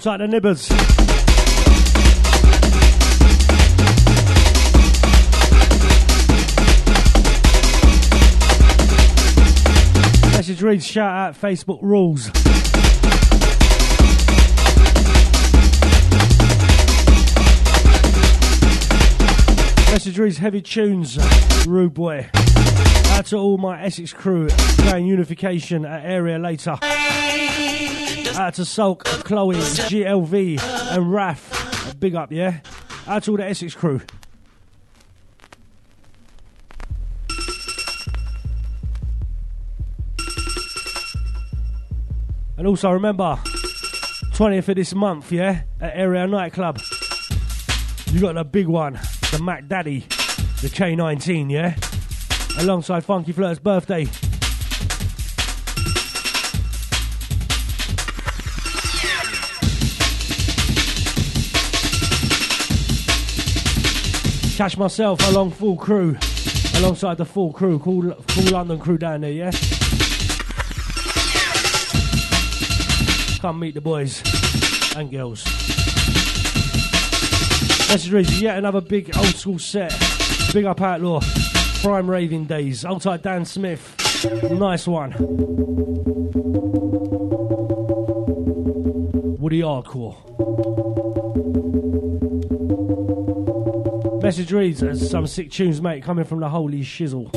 Outside the Nibbers. Message reads, shout out Facebook rules. Message reads, heavy tunes, rude boy. Out to all my Essex crew playing Unification at area later. Out to Sulk, Chloe, GLV and Raf. Big up, yeah? Out to all the Essex crew. And also remember, 20th of this month, yeah? At Area Nightclub. You got the big one, the Mac Daddy, the K19, yeah? Alongside Funky Flirt's birthday. Catch myself along full crew, alongside the full crew, cool London crew down there, yeah? Come meet the boys and girls. Message reads, yet another big old school set. Big up Outlaw, prime raving days. Outside Dan Smith, nice one. Woody Hardcore. Message reads, there's some sick tunes, mate, coming from the holy shizzle.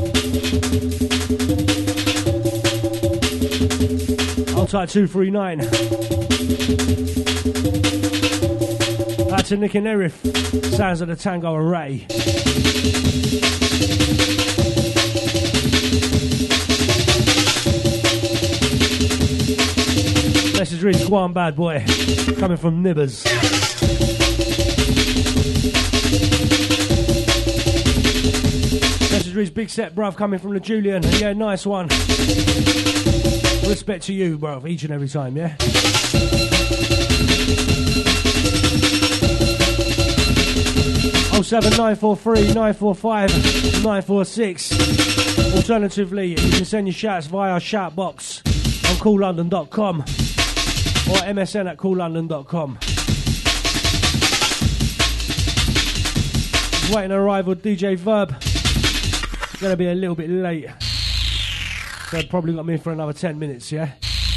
Outside 239. Out to Nick and Erif, sounds of the Tango and Ray. Message reads, go on bad boy, coming from Nibbers. Message reads, big set bruv, coming from the Julian. Yeah, nice one. Respect to you, bruv, each and every time, yeah? 07943 945 946. Alternatively, you can send your shouts via our shout box on coollondon.com or msn at coollondon.com. Waiting on arrival, DJ Verb. Gonna be a little bit late, so I've probably got me in for another 10 minutes, yeah?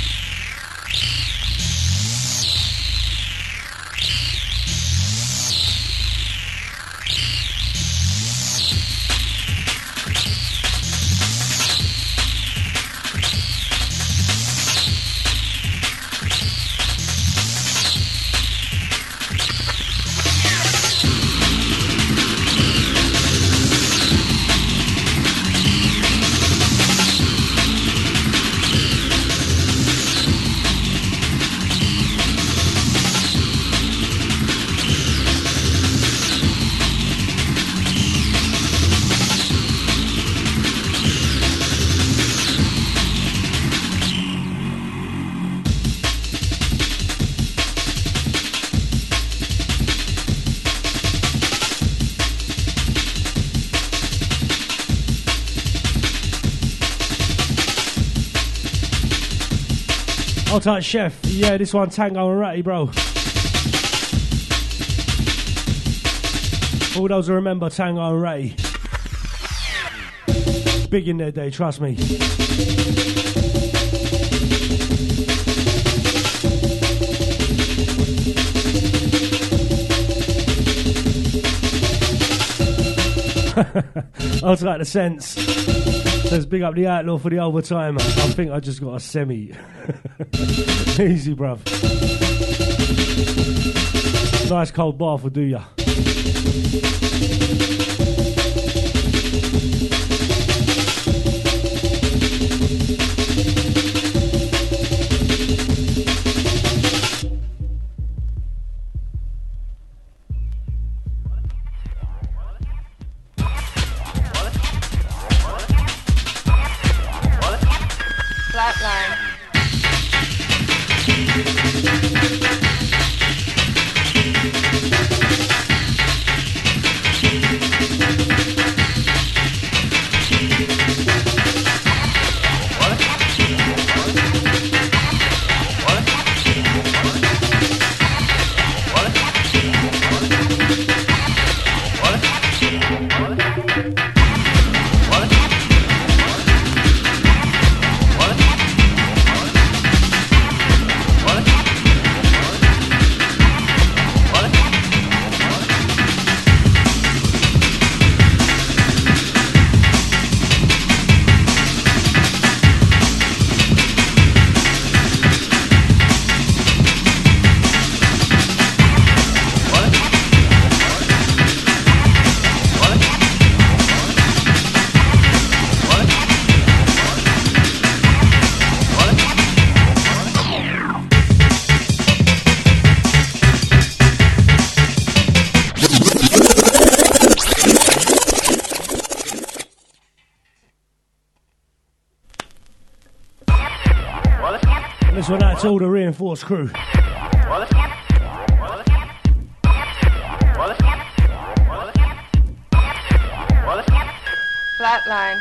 Hold tight, Chef. Yeah, this one, Tango and Ratty, bro. All those who remember Tango and Ratty. Big in their day, trust me. Hold tight, the sense. Says big up the Outlaw for the overtime. I think I just got a semi. Easy, bruv. Nice cold bath will do ya. Flatline. This one out to all the reinforced crew. Flatline.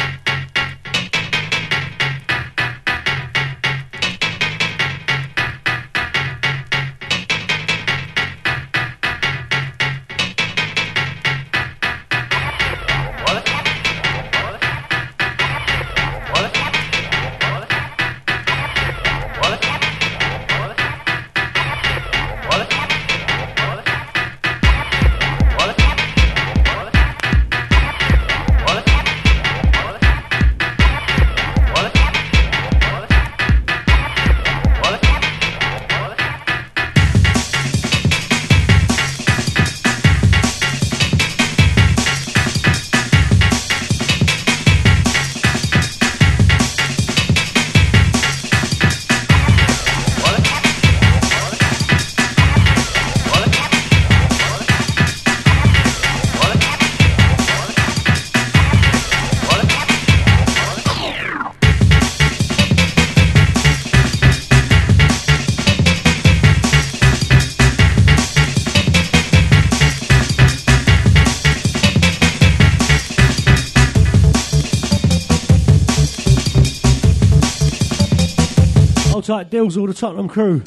Tight deals, all the Tottenham crew.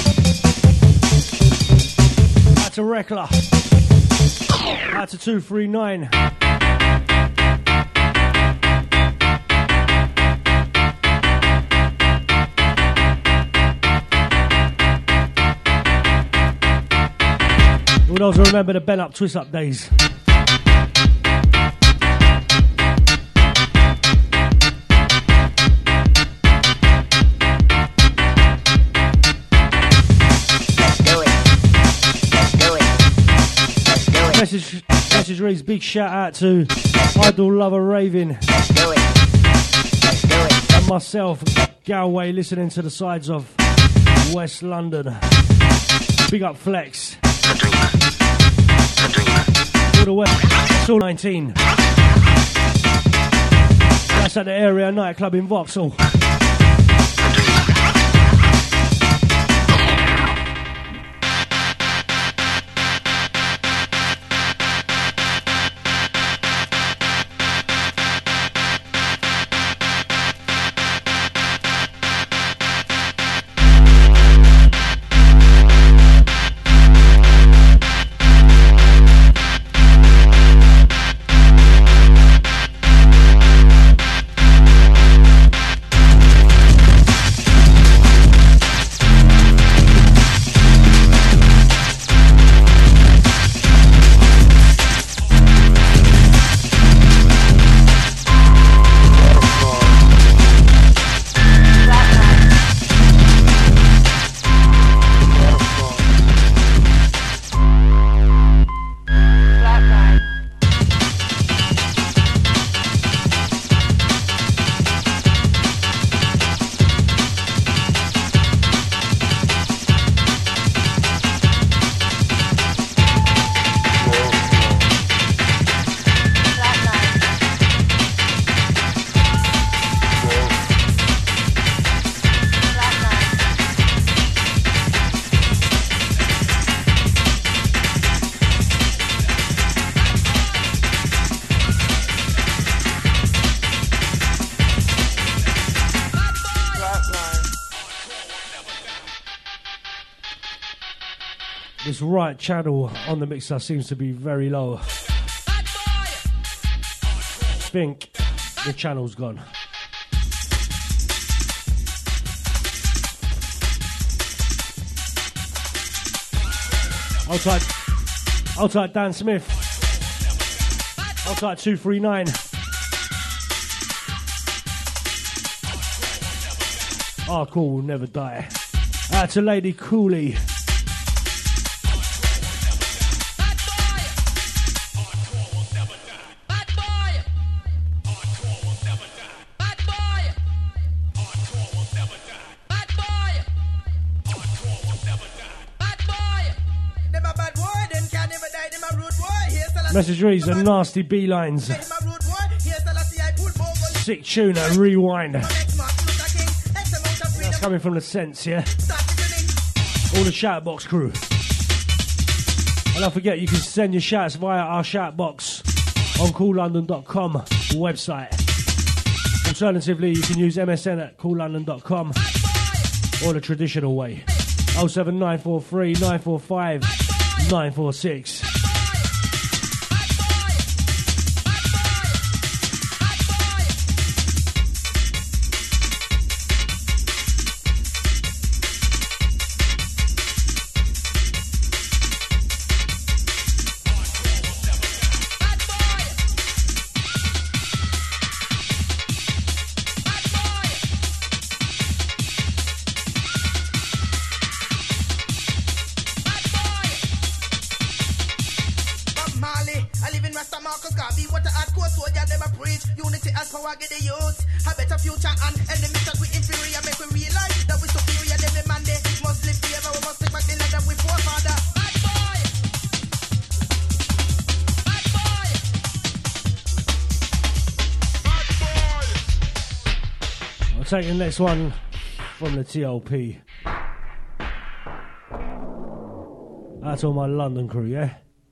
Out to Rekla. Out to 239. Who knows, remember the Ben Up Twist Up days? Message reads, big shout out to Idol Lover Raving and myself, Galway, listening to the sides of West London. Big up Flex. All the West, it's all 19. That's at the area nightclub in Vauxhall. This right channel on the mixer seems to be very low. Think the channel's gone. I'll type Dan Smith. I'll type 239. Our call will never die. Out to Lady Cooley. Message reads, a nasty beelines. Sick tune and rewind. That's coming from the Sense, yeah? All the Shoutbox crew. And don't forget, you can send your shouts via our Shoutbox on coollondon.com website. Alternatively, you can use MSN at coollondon.com or the traditional way. 07943 945 946. Take the next one from the TLP. That's all my London crew, yeah?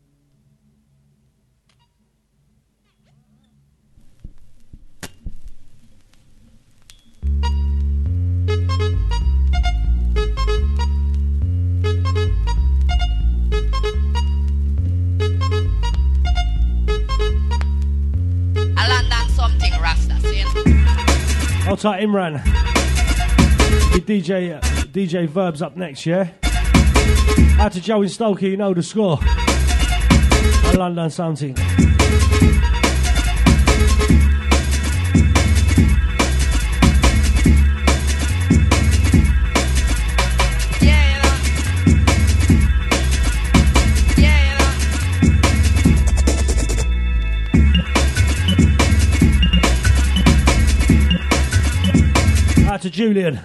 A London something Rasta, see? I'll type Imran. DJ Verbs up next, yeah? Out to Joe in Stokey, you know the score. A London something. To Julian.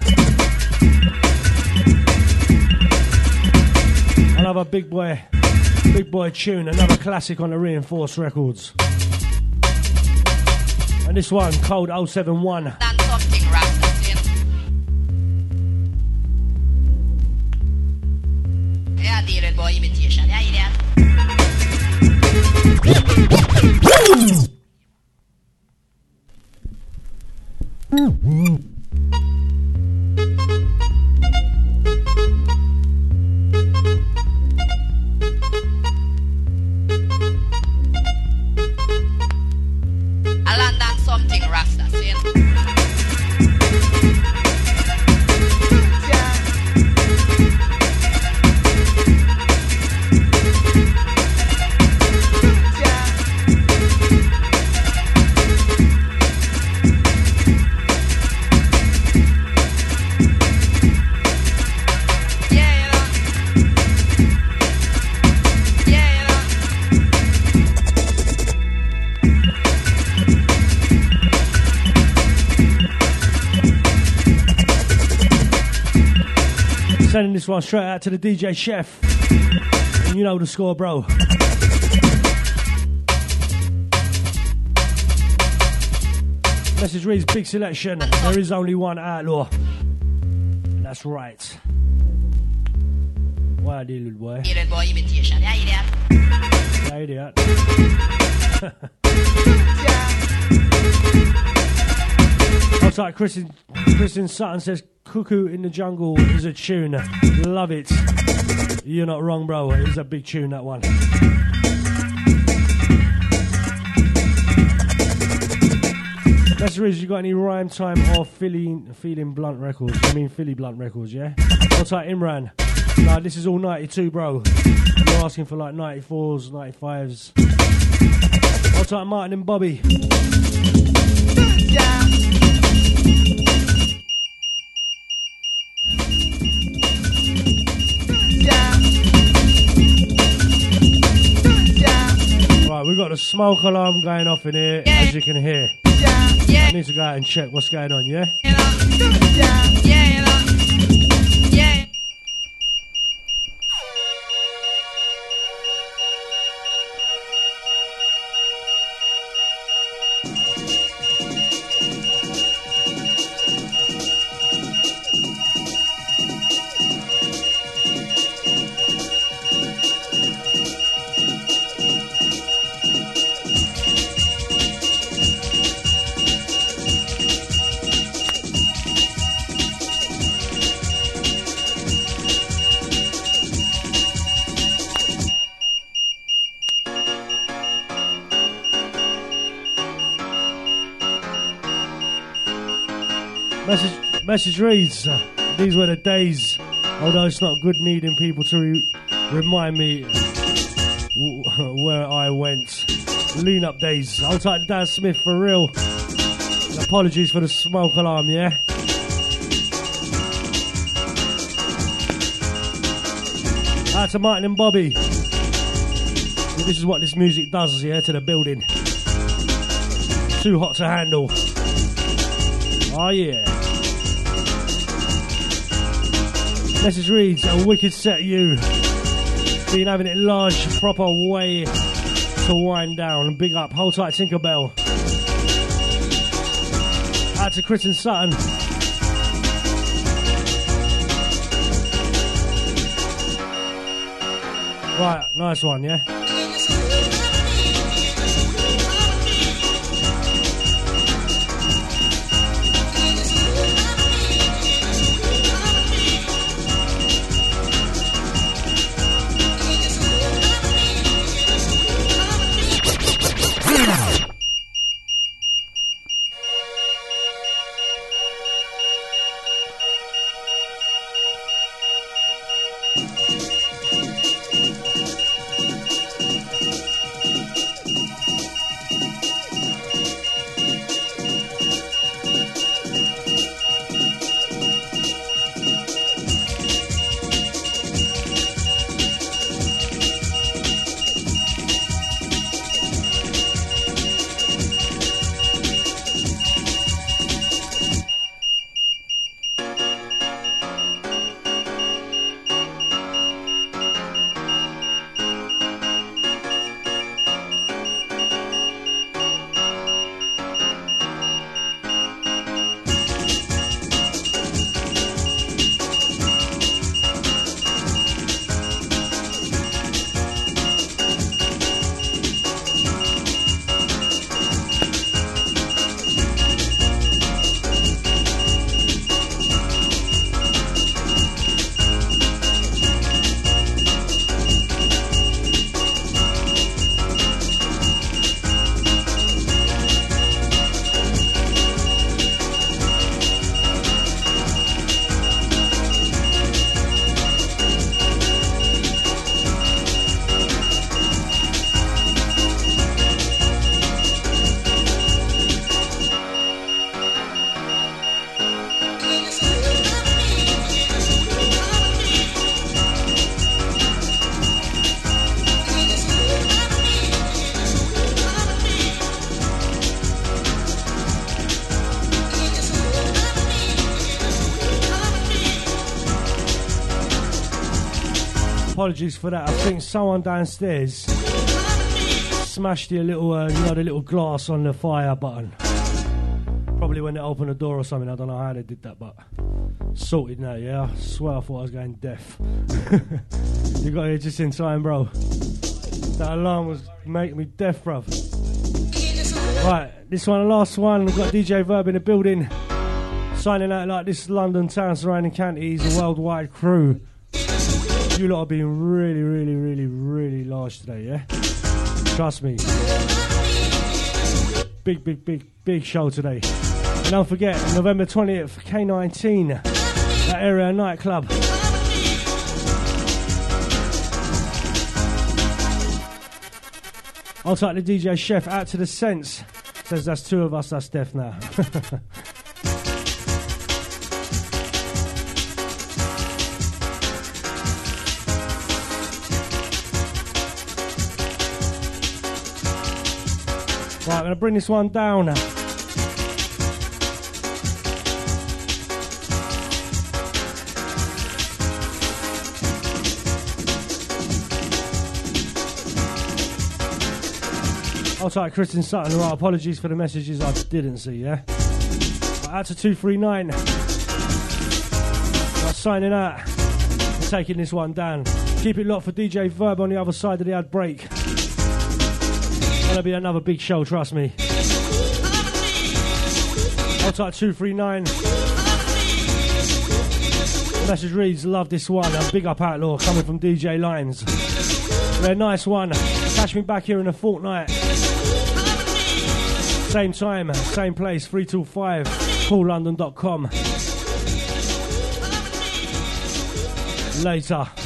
Another big boy tune, another classic on the Reinforced Records. And this one, Code 071. That's something Rasta, yeah, dealing boy imitation, yeah, you Sending this one straight out to the DJ Chef. And you know the score, bro. Message reads, big selection. There is only one outlaw. And that's right. Why do you, little boy? Little boy imitation, yeah, idiot. Yeah, idiot. Outside, Kristen Sutton says, Cuckoo in the Jungle is a tune. Love it. You're not wrong, bro. It is a big tune, that one. That's the reason you got any Rhyme Time or Feeling Blunt records. I mean Philly Blunt records, yeah? Outside, Imran. Nah, this is all 92, bro. You're asking for like 94s, 95s. Outside, Martin and Bobby. Right, we've got a smoke alarm going off in here, as you can hear. I need to go out and check what's going on, yeah? Message reads, these were the days, although it's not good needing people to remind me where I went. Lean up days. Hold tight to Dan Smith for real. And apologies for the smoke alarm, yeah? Out to Martin and Bobby. This is what this music does, yeah, to the building. Too hot to handle. Oh yeah. Message reads, a wicked set you. Been having it large, proper way to wind down. Big up, hold tight Tinkerbell. Out to Chris and Sutton. Right, nice one, yeah? Apologies for that. I think someone downstairs smashed the little, the little glass on the fire button. Probably when they opened the door or something. I don't know how they did that, but sorted now. Yeah, I swear I thought I was going deaf. You got here just in time, bro. That alarm was making me deaf, bruv. Right, this one, the last one. We've got DJ Verb in the building, signing out like this: London town, surrounding counties, a worldwide crew. You lot are being really, really, really, really large today, yeah? Trust me. Big, big, big, big show today. And don't forget, November 20th, K19, that area nightclub. I'll take the DJ Chef out to the Sense. Says that's two of us, that's deaf now. Right, I'm going to bring this one down. I'll take Chris and Sutton. Right, apologies for the messages I didn't see, yeah? Right, out to 239. Right, signing out. I'm taking this one down. Keep it locked for DJ Verb on the other side of the ad break. Gonna be another big show, trust me. I'll type 239. The message reads, love this one. A big up Outlaw coming from DJ Lines. Yeah, nice one. Catch me back here in a fortnight. Same time, same place, 3 till 5. CallLondon.com. Later.